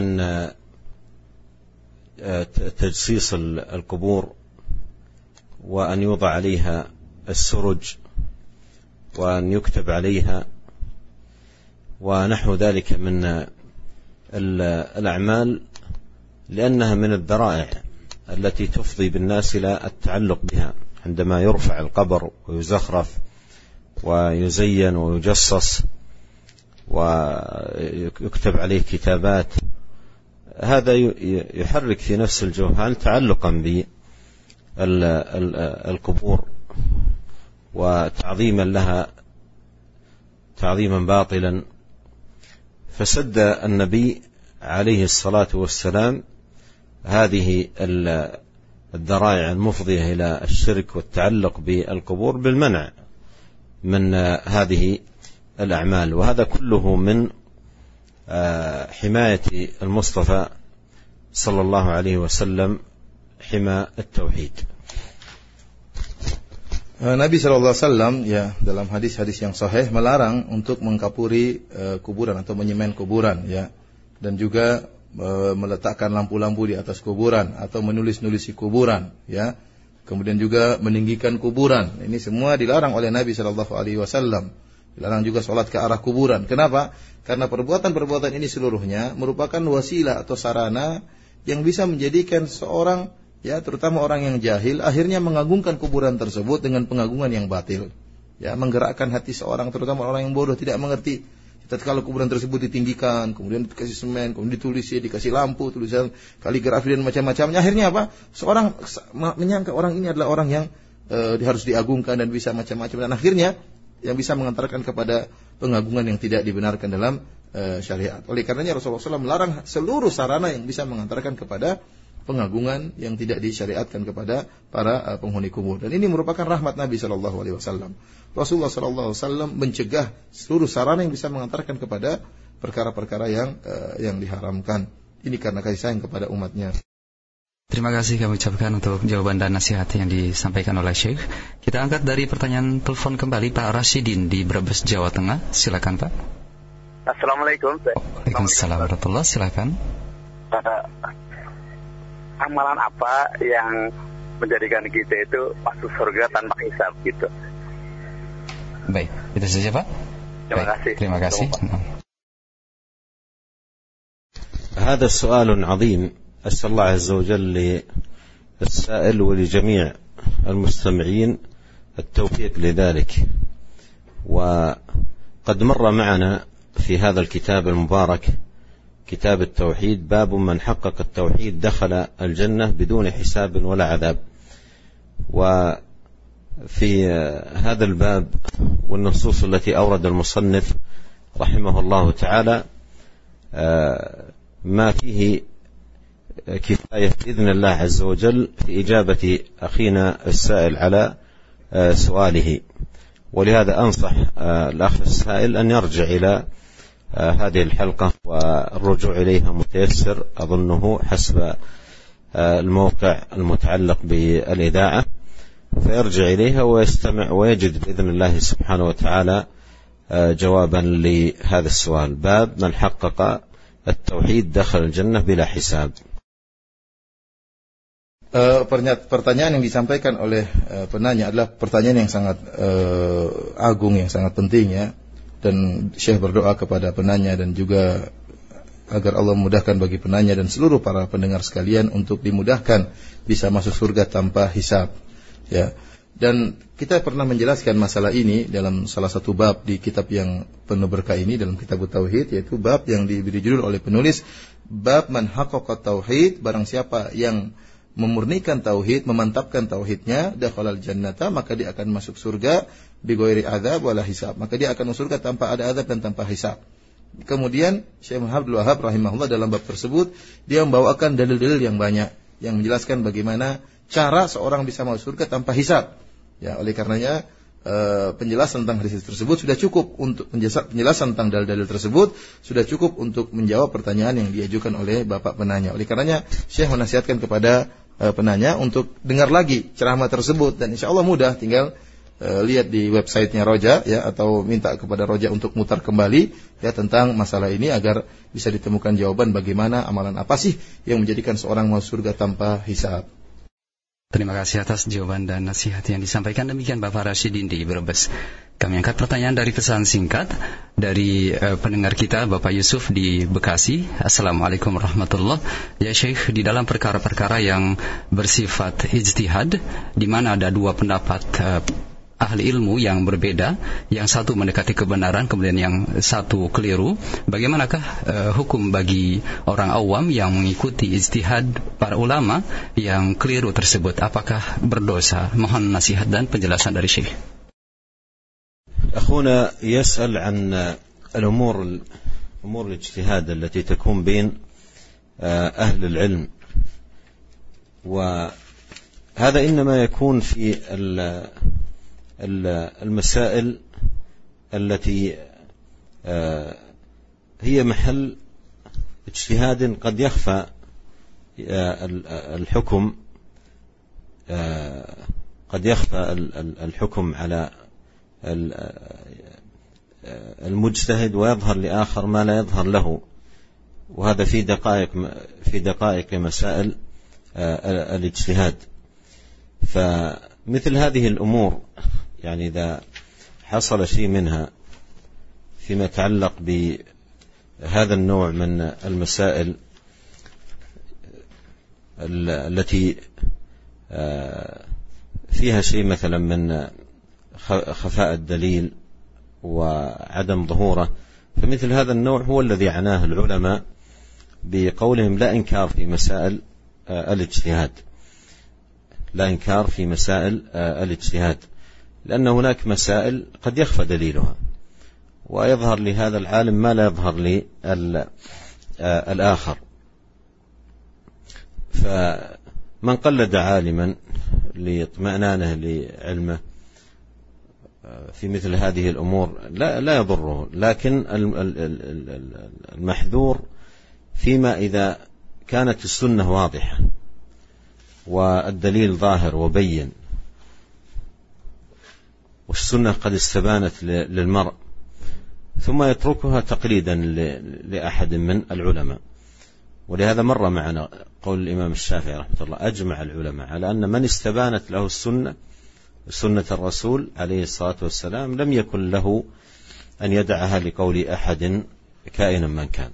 تجسيس القبور وأن يوضع عليها السرج وأن يكتب عليها ونحو ذلك من الأعمال، لأنها من الذرائع التي تفضي بالناس إلى التعلق بها. عندما يرفع القبر ويزخرف ويزين ويجصص ويكتب عليه كتابات، هذا يحرك في نفس الجهال تعلقا بالقبور وتعظيما لها تعظيما باطلا. فسد النبي عليه الصلاة والسلام هذه الذرائع المفضية إلى الشرك والتعلق بالقبور بالمنع من هذه الأعمال، وهذا كله من حماية المصطفى صلى الله عليه وسلم حمى التوحيد. Nabi shallallahu alaihi wasallam ya dalam hadis-hadis yang sahih melarang untuk mengkapuri uh, kuburan atau menyemen kuburan ya, dan juga uh, meletakkan lampu-lampu di atas kuburan atau menulis-nulisi kuburan ya. Kemudian juga meninggikan kuburan. Ini semua dilarang oleh Nabi shallallahu alaihi wasallam. Dilarang juga sholat ke arah kuburan. Kenapa? Karena perbuatan-perbuatan ini seluruhnya merupakan wasilah atau sarana yang bisa menjadikan seorang, ya terutama orang yang jahil, akhirnya mengagungkan kuburan tersebut dengan pengagungan yang batil. Ya, menggerakkan hati seorang, terutama orang yang bodoh, tidak mengerti. Tatkala kuburan tersebut ditinggikan, kemudian dikasih semen, kemudian ditulis, dikasih lampu, tulisan kaligrafi dan macam-macamnya, akhirnya apa? Seorang menyangka orang ini adalah orang yang e, harus diagungkan dan bisa macam-macam, dan akhirnya yang bisa mengantarkan kepada pengagungan yang tidak dibenarkan dalam e, syariat. Oleh karenanya Rasulullah shallallahu alaihi wasallam melarang seluruh sarana yang bisa mengantarkan kepada pengagungan yang tidak disyariatkan kepada para uh, penghuni kubur. Dan ini merupakan rahmat Nabi shallallahu alaihi wasallam. Rasulullah shallallahu alaihi wasallam mencegah seluruh sarana yang bisa mengantarkan kepada perkara-perkara yang uh, yang diharamkan. Ini karena kasih sayang kepada umatnya. Terima kasih kami ucapkan untuk jawaban dan nasihat yang disampaikan oleh Syekh. Kita angkat dari pertanyaan telepon kembali Pak Rasyidin di Brebes, Jawa Tengah. Silakan Pak. Assalamualaikum. Waalaikumsalam warahmatullahi wabarakatuh. Silakan. Amalan apa yang menjadikan kita itu masuk surga tanpa hisab gitu? Baik, itu saja Pak. Terima Baik, kasih. Terima kasih. هذا سؤال عظيم، أسأل الله عز وجل للسائل ولجميع المستمعين التوفيق لذلك. وقد مر معنا في هذا الكتاب المبارك كتاب التوحيد باب من حقق التوحيد دخل الجنة بدون حساب ولا عذاب. وفي هذا الباب والنصوص التي أورد المصنف رحمه الله تعالى ما فيه كفاية بإذن الله عز وجل في إجابة أخينا السائل على سؤاله. ولهذا أنصح الأخ السائل أن يرجع إلى هذه الحلقة، والرجوع إليها متيسر أظنه حسب الموقع المتعلق بالإذاعة، فيرجع إليها ويستمع ويجد بإذن الله سبحانه وتعالى جوابا لهذا السؤال. باب من حقق التوحيد دخل الجنة بلا حساب. Uh, pertanyaan yang disampaikan oleh uh, penanya adalah pertanyaan yang sangat uh, agung, yang sangat penting ya. Dan Syekh berdoa kepada penanya dan juga agar Allah memudahkan bagi penanya dan seluruh para pendengar sekalian untuk dimudahkan bisa masuk surga tanpa hisab ya. Dan kita pernah menjelaskan masalah ini dalam salah satu bab di kitab yang penuh berkah ini, dalam kitab Tauhid, yaitu bab yang diberi judul oleh penulis bab man haqqaqa tauhid, barang siapa yang memurnikan tauhid, memantapkan tauhidnya, dakhalal jannata, maka dia akan masuk surga bi ghairi adzab wala hisab, maka dia akan masuk surga tanpa ada azab dan tanpa hisab. Kemudian Syekh Muhammad Abdul Wahhab rahimahullah dalam bab tersebut dia membawakan dalil-dalil yang banyak yang menjelaskan bagaimana cara seorang bisa masuk surga tanpa hisab. Ya, oleh karenanya Uh, penjelasan tentang hadis tersebut sudah cukup untuk penjelasan, penjelasan tentang dalil-dalil tersebut sudah cukup untuk menjawab pertanyaan yang diajukan oleh bapak penanya. Oleh karenanya Syekh menasihatkan kepada uh, penanya untuk dengar lagi ceramah tersebut, dan insya Allah mudah, tinggal uh, lihat di websitenya Roja ya, atau minta kepada Roja untuk mutar kembali ya tentang masalah ini agar bisa ditemukan jawaban bagaimana amalan apa sih yang menjadikan seorang masuk surga tanpa hisab. Terima kasih atas jawaban dan nasihat yang disampaikan. Demikian Bapak Rasyidin di Brebes. Kami angkat pertanyaan dari pesan singkat dari uh, pendengar kita Bapak Yusuf di Bekasi. Assalamualaikum warahmatullahi wabarakatuh. Ya Syekh, di dalam perkara-perkara yang bersifat ijtihad, di mana ada dua pendapat uh, ahli ilmu yang berbeda, yang satu mendekati kebenaran, kemudian yang satu keliru, bagaimanakah uh, hukum bagi orang awam yang mengikuti ijtihad para ulama yang keliru tersebut? Apakah berdosa? Mohon nasihat dan penjelasan dari Syekh. أخونا يسأل عن الأمور أمور الاجتهاد التي تكون بين أهل العلم، وهذا إنما يكون في المسائل التي هي محل اجتهاد قد يخفى الحكم قد يخفى الحكم على المجتهد ويظهر لآخر ما لا يظهر له، وهذا في دقائق في دقائق مسائل الاجتهاد. فمثل هذه الأمور يعني إذا حصل شيء منها فيما يتعلق بهذا النوع من المسائل التي فيها شيء مثلا من خفاء الدليل وعدم ظهوره، فمثل هذا النوع هو الذي عناه العلماء بقولهم لا إنكار في مسائل الاجتهاد، لا إنكار في مسائل الاجتهاد، لأن هناك مسائل قد يخفى دليلها ويظهر لهذا العالم ما لا يظهر للآخر. فمن قلد عالما لاطمئنانه لعلمه في مثل هذه الأمور لا لا يضره، لكن المحذور فيما إذا كانت السنة واضحة والدليل ظاهر وبين والسنة قد استبانت للمرء ثم يتركها تقليدا لأحد من العلماء. ولهذا مر معنا قول الإمام الشافعي رحمه الله: أجمع العلماء على أن من استبانت له السنة سنة الرسول عليه الصلاة والسلام لم يكن له أن يدعها لقول أحد كائنا من كان.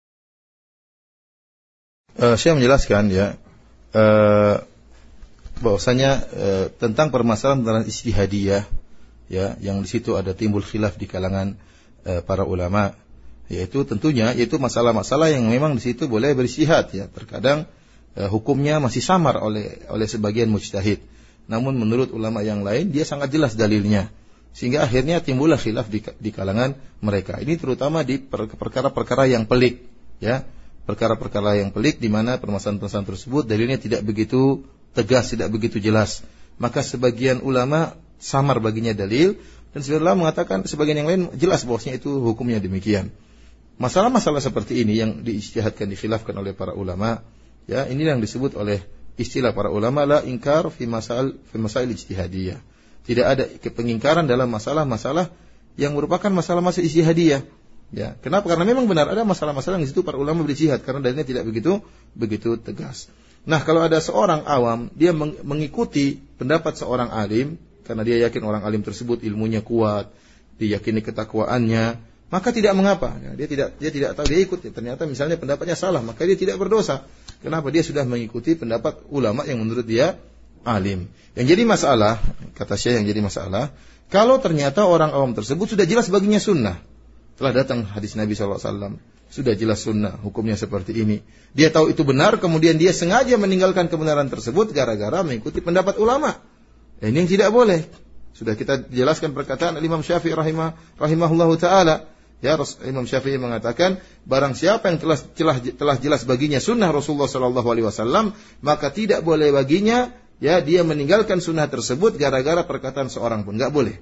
Uh, saya menjelaskan ya uh, bahwasanya uh, tentang permasalahan tentang ijtihadiyah ya, yang di situ ada timbul khilaf di kalangan uh, para ulama, yaitu tentunya yaitu masalah-masalah yang memang di situ boleh berijtihad ya. Terkadang uh, hukumnya masih samar oleh oleh sebagian mujtahid. Namun menurut ulama yang lain dia sangat jelas dalilnya, sehingga akhirnya timbullah khilaf di, di kalangan mereka. Ini terutama di perkara-perkara yang pelik ya, perkara-perkara yang pelik di mana permasalahan-permasalahan tersebut dalilnya tidak begitu tegas, tidak begitu jelas. Maka sebagian ulama samar baginya dalil, dan sebagian ulama mengatakan sebagian yang lain jelas bahwasanya itu hukumnya demikian. Masalah-masalah seperti ini yang diijtihadkan, dikhilafkan oleh para ulama, ya, ini yang disebut oleh istilah para ulama la ingkar fi masail fi masail ijtihadiyah. Tidak ada pengingkaran dalam masalah-masalah yang merupakan masalah-masalah ijtihadiyah. Ya, kenapa? Karena memang benar ada masalah-masalah yang di situ para ulama berijtihad karena dalilnya tidak begitu begitu tegas. Nah, kalau ada seorang awam dia mengikuti pendapat seorang alim karena dia yakin orang alim tersebut ilmunya kuat, diyakini ketakwaannya, maka tidak mengapa. Ya, dia tidak dia tidak tahu, dia ikut. Ternyata misalnya pendapatnya salah, maka dia tidak berdosa. Kenapa? Dia sudah mengikuti pendapat ulama yang menurut dia alim. Yang jadi masalah, kata Syekh, yang jadi masalah, kalau ternyata orang awam tersebut sudah jelas baginya sunnah. Telah datang hadis Nabi shallallahu alaihi wasallam, sudah jelas sunnah, hukumnya seperti ini. Dia tahu itu benar, kemudian dia sengaja meninggalkan kebenaran tersebut gara-gara mengikuti pendapat ulama. Ini yang tidak boleh. Sudah kita jelaskan perkataan Imam Syafi'i rahimah, rahimahullahu ta'ala. Ya, Imam Syafi'i mengatakan, barang siapa yang telah, telah, telah jelas baginya sunnah Rasulullah shallallahu alaihi wasallam, maka tidak boleh baginya, ya, dia meninggalkan sunnah tersebut gara-gara perkataan seorang pun. Enggak boleh.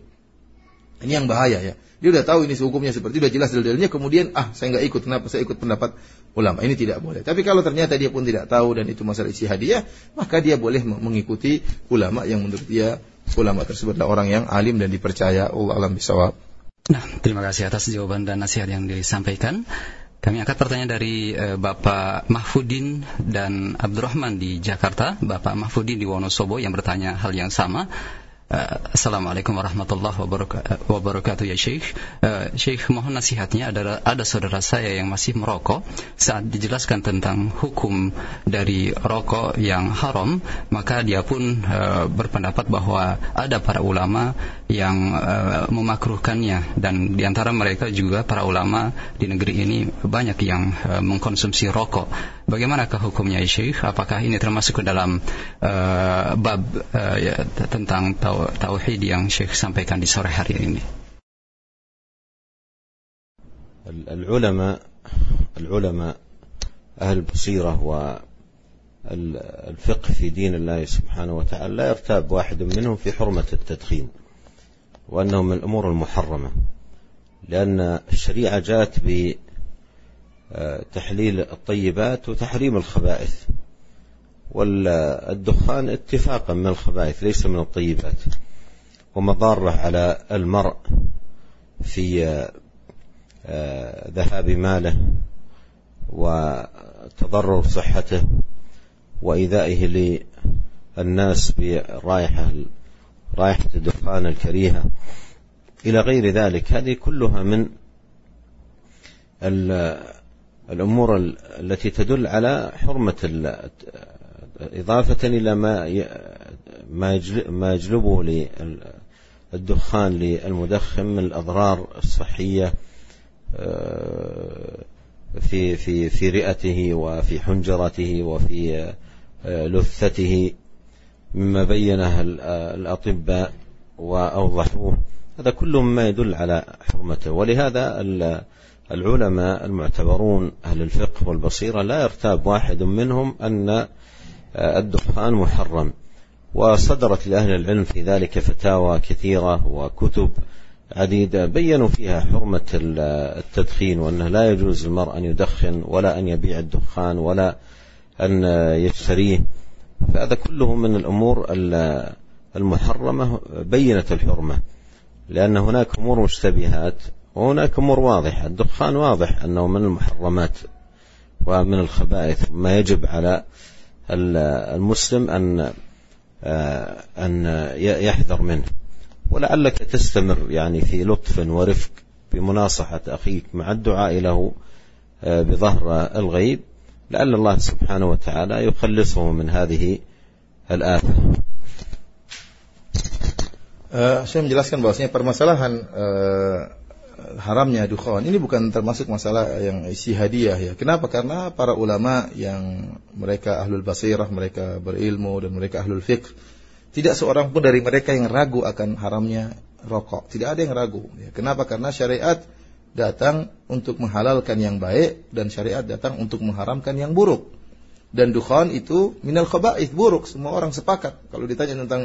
Ini yang bahaya, ya. Dia sudah tahu ini hukumnya seperti itu, sudah jelas dalilnya, kemudian ah saya nggak ikut, kenapa saya ikut pendapat ulama? Ini tidak boleh. Tapi kalau ternyata dia pun tidak tahu dan itu masalah ijtihadiyah, maka dia boleh mengikuti ulama yang menurut dia ulama tersebutlah orang yang alim dan dipercaya. Allah alam bisawab. Nah, terima kasih atas jawaban dan nasihat yang disampaikan. Kami angkat pertanyaan dari uh, Bapak Mahfudin dan Abdurrahman di Jakarta. Bapak Mahfudin di Wonosobo yang bertanya hal yang sama. Uh, Assalamualaikum warahmatullahi wabarakatuh ya Syekh. uh, Syekh, mohon nasihatnya. Ada, ada saudara saya yang masih merokok. Saat dijelaskan tentang hukum dari rokok yang haram, maka dia pun uh, berpendapat bahwa ada para ulama yang uh, memakruhkannya, dan diantara mereka juga para ulama di negeri ini banyak yang uh, mengkonsumsi rokok. Bagaimanakah hukumnya ya Syekh? Apakah ini termasuk ke dalam uh, bab uh, ya, tentang tau, tauhid yang Syekh sampaikan di sore hari ini? العلماء العلماء أهل البصيرة والفقه في دين الله سبحانه وتعالى لا يرتاب واحد منهم في حرمة التدخين وأنه من الأمور المحرمة، لأن الشريعة جاءت بتحليل الطيبات وتحريم الخبائث، والدخان اتفاقا من الخبائث ليس من الطيبات، ومضارة على المرء في ذهاب ماله وتضرر صحته وإيذائه للناس برائحة رائحة الدخان الكريهة إلى غير ذلك. هذه كلها من الأمور التي تدل على حرمة إضافة إلى ما ما يجلبه للدخان للمدخن من الأضرار الصحية في في في رئته وفي حنجرته وفي لثته، مما بينه الأطباء وأوضحوه. هذا كله مما يدل على حرمته، ولهذا العلماء المعتبرون أهل الفقه والبصيرة لا يرتاب واحد منهم أن الدخان محرم، وصدرت لأهل العلم في ذلك فتاوى كثيرة وكتب عديدة بيّنوا فيها حرمة التدخين، وأنه لا يجوز المرء أن يدخن ولا أن يبيع الدخان ولا أن يشتريه. فهذا كله من الأمور المحرمة بينة الحرمة، لأن هناك أمور مشتبهات وهناك أمور واضحة. الدخان واضح أنه من المحرمات ومن الخبائث، ما يجب على المسلم أن أن يحذر منه. ولعلك تستمر يعني في لطف ورفق بمناصحة أخيك مع الدعاء له بظهر الغيب، لعل الله سبحانه وتعالى يخلصه من هذه الآفة. Uh, saya menjelaskan bahwasanya permasalahan uh, haramnya dukhan ini bukan termasuk masalah yang ijtihadiyah, ya. Kenapa? Karena para ulama yang mereka ahlul basirah, mereka berilmu dan mereka ahlul fiqh, tidak seorang pun dari mereka yang ragu akan haramnya rokok. Tidak ada yang ragu. Ya. Kenapa? Karena syariat datang untuk menghalalkan yang baik dan syariat datang untuk mengharamkan yang buruk. Dan dukhan itu minal khaba'ith, buruk. Semua orang sepakat. Kalau ditanya tentang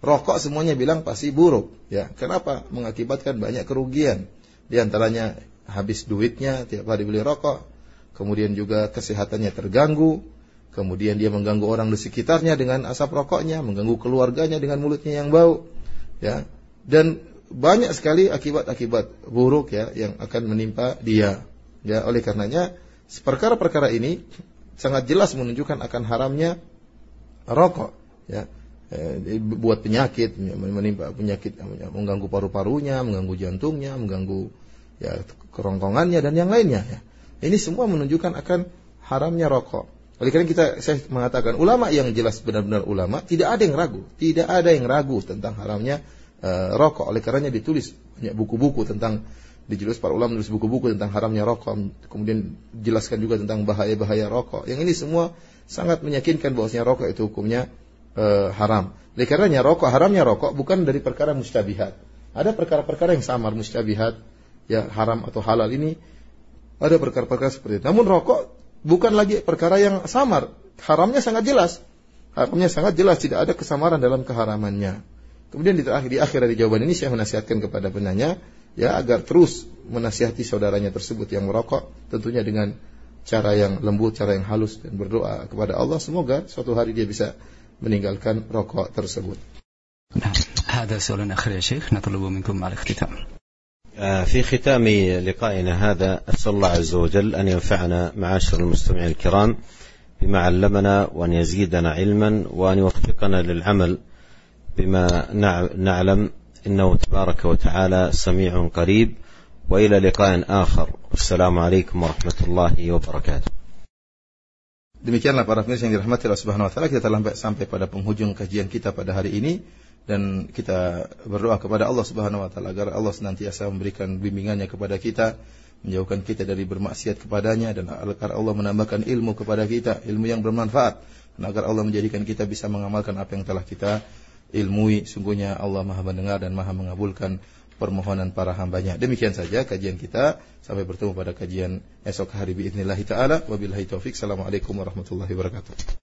rokok semuanya bilang pasti buruk. Ya, kenapa? Mengakibatkan banyak kerugian. Di antaranya habis duitnya tiap hari beli rokok, kemudian juga kesehatannya terganggu, kemudian dia mengganggu orang di sekitarnya dengan asap rokoknya, mengganggu keluarganya dengan mulutnya yang bau. Ya, dan banyak sekali akibat-akibat buruk ya yang akan menimpa dia. Ya, oleh karenanya perkara-perkara ini sangat jelas menunjukkan akan haramnya rokok. Ya, eh, buat penyakit, menimpa penyakit, mengganggu paru-parunya, mengganggu jantungnya, mengganggu ya kerongkongannya dan yang lainnya. Ya. Ini semua menunjukkan akan haramnya rokok. Oleh karena kita saya mengatakan ulama yang jelas benar-benar ulama, tidak ada yang ragu, tidak ada yang ragu tentang haramnya uh, rokok. Oleh karenanya ditulis banyak buku-buku tentang dijelas para ulama menulis buku-buku tentang haramnya rokok, kemudian dijelaskan juga tentang bahaya-bahaya rokok. Yang ini semua sangat meyakinkan bahwasanya rokok itu hukumnya uh, haram. Oleh karenanya rokok haramnya rokok bukan dari perkara mustabihat. Ada perkara-perkara yang samar mustabihat, ya haram atau halal ini ada perkara-perkara seperti itu. Namun rokok bukan lagi perkara yang samar, haramnya sangat jelas, haramnya sangat jelas, tidak ada kesamaran dalam keharamannya. Kemudian di akhir di akhir dari jawaban ini saya menasihatkan kepada penanya, ya agar terus menasihati saudaranya tersebut yang merokok, tentunya dengan cara yang lembut, cara yang halus, dan berdoa kepada Allah semoga suatu hari dia bisa meninggalkan rokok tersebut. Nah, هذا سؤال آخر يا شيخ نطلب منكم على الاختتام. في ختام لقائنا هذا أسأل الله عز وجل أن ينفعنا معاشر المستمعين الكرام بما علمنا وأن يزيدنا علما وأن يوفقنا للعمل بما نعلم إنه تبارك وتعالى سميع قريب وإلى لقاء آخر والسلام عليكم ورحمة الله وبركاته. Demikianlah para pemirsa yang dirahmati Allah Subhanahu wa taala, kita telah sampai pada penghujung kajian kita pada hari ini. Dan kita berdoa kepada Allah Subhanahu wa taala agar Allah senantiasa memberikan bimbingannya kepada kita, menjauhkan kita dari bermaksiat kepadanya, dan agar Allah menambahkan ilmu kepada kita, ilmu yang bermanfaat, dan agar Allah menjadikan kita bisa mengamalkan apa yang telah kita ilmui. Sungguhnya Allah Maha mendengar dan Maha mengabulkan permohonan para hambanya. Demikian saja kajian kita, sampai bertemu pada kajian esok hari biidznillah taala. Wabillahi taufik. Assalamualaikum warahmatullahi wabarakatuh.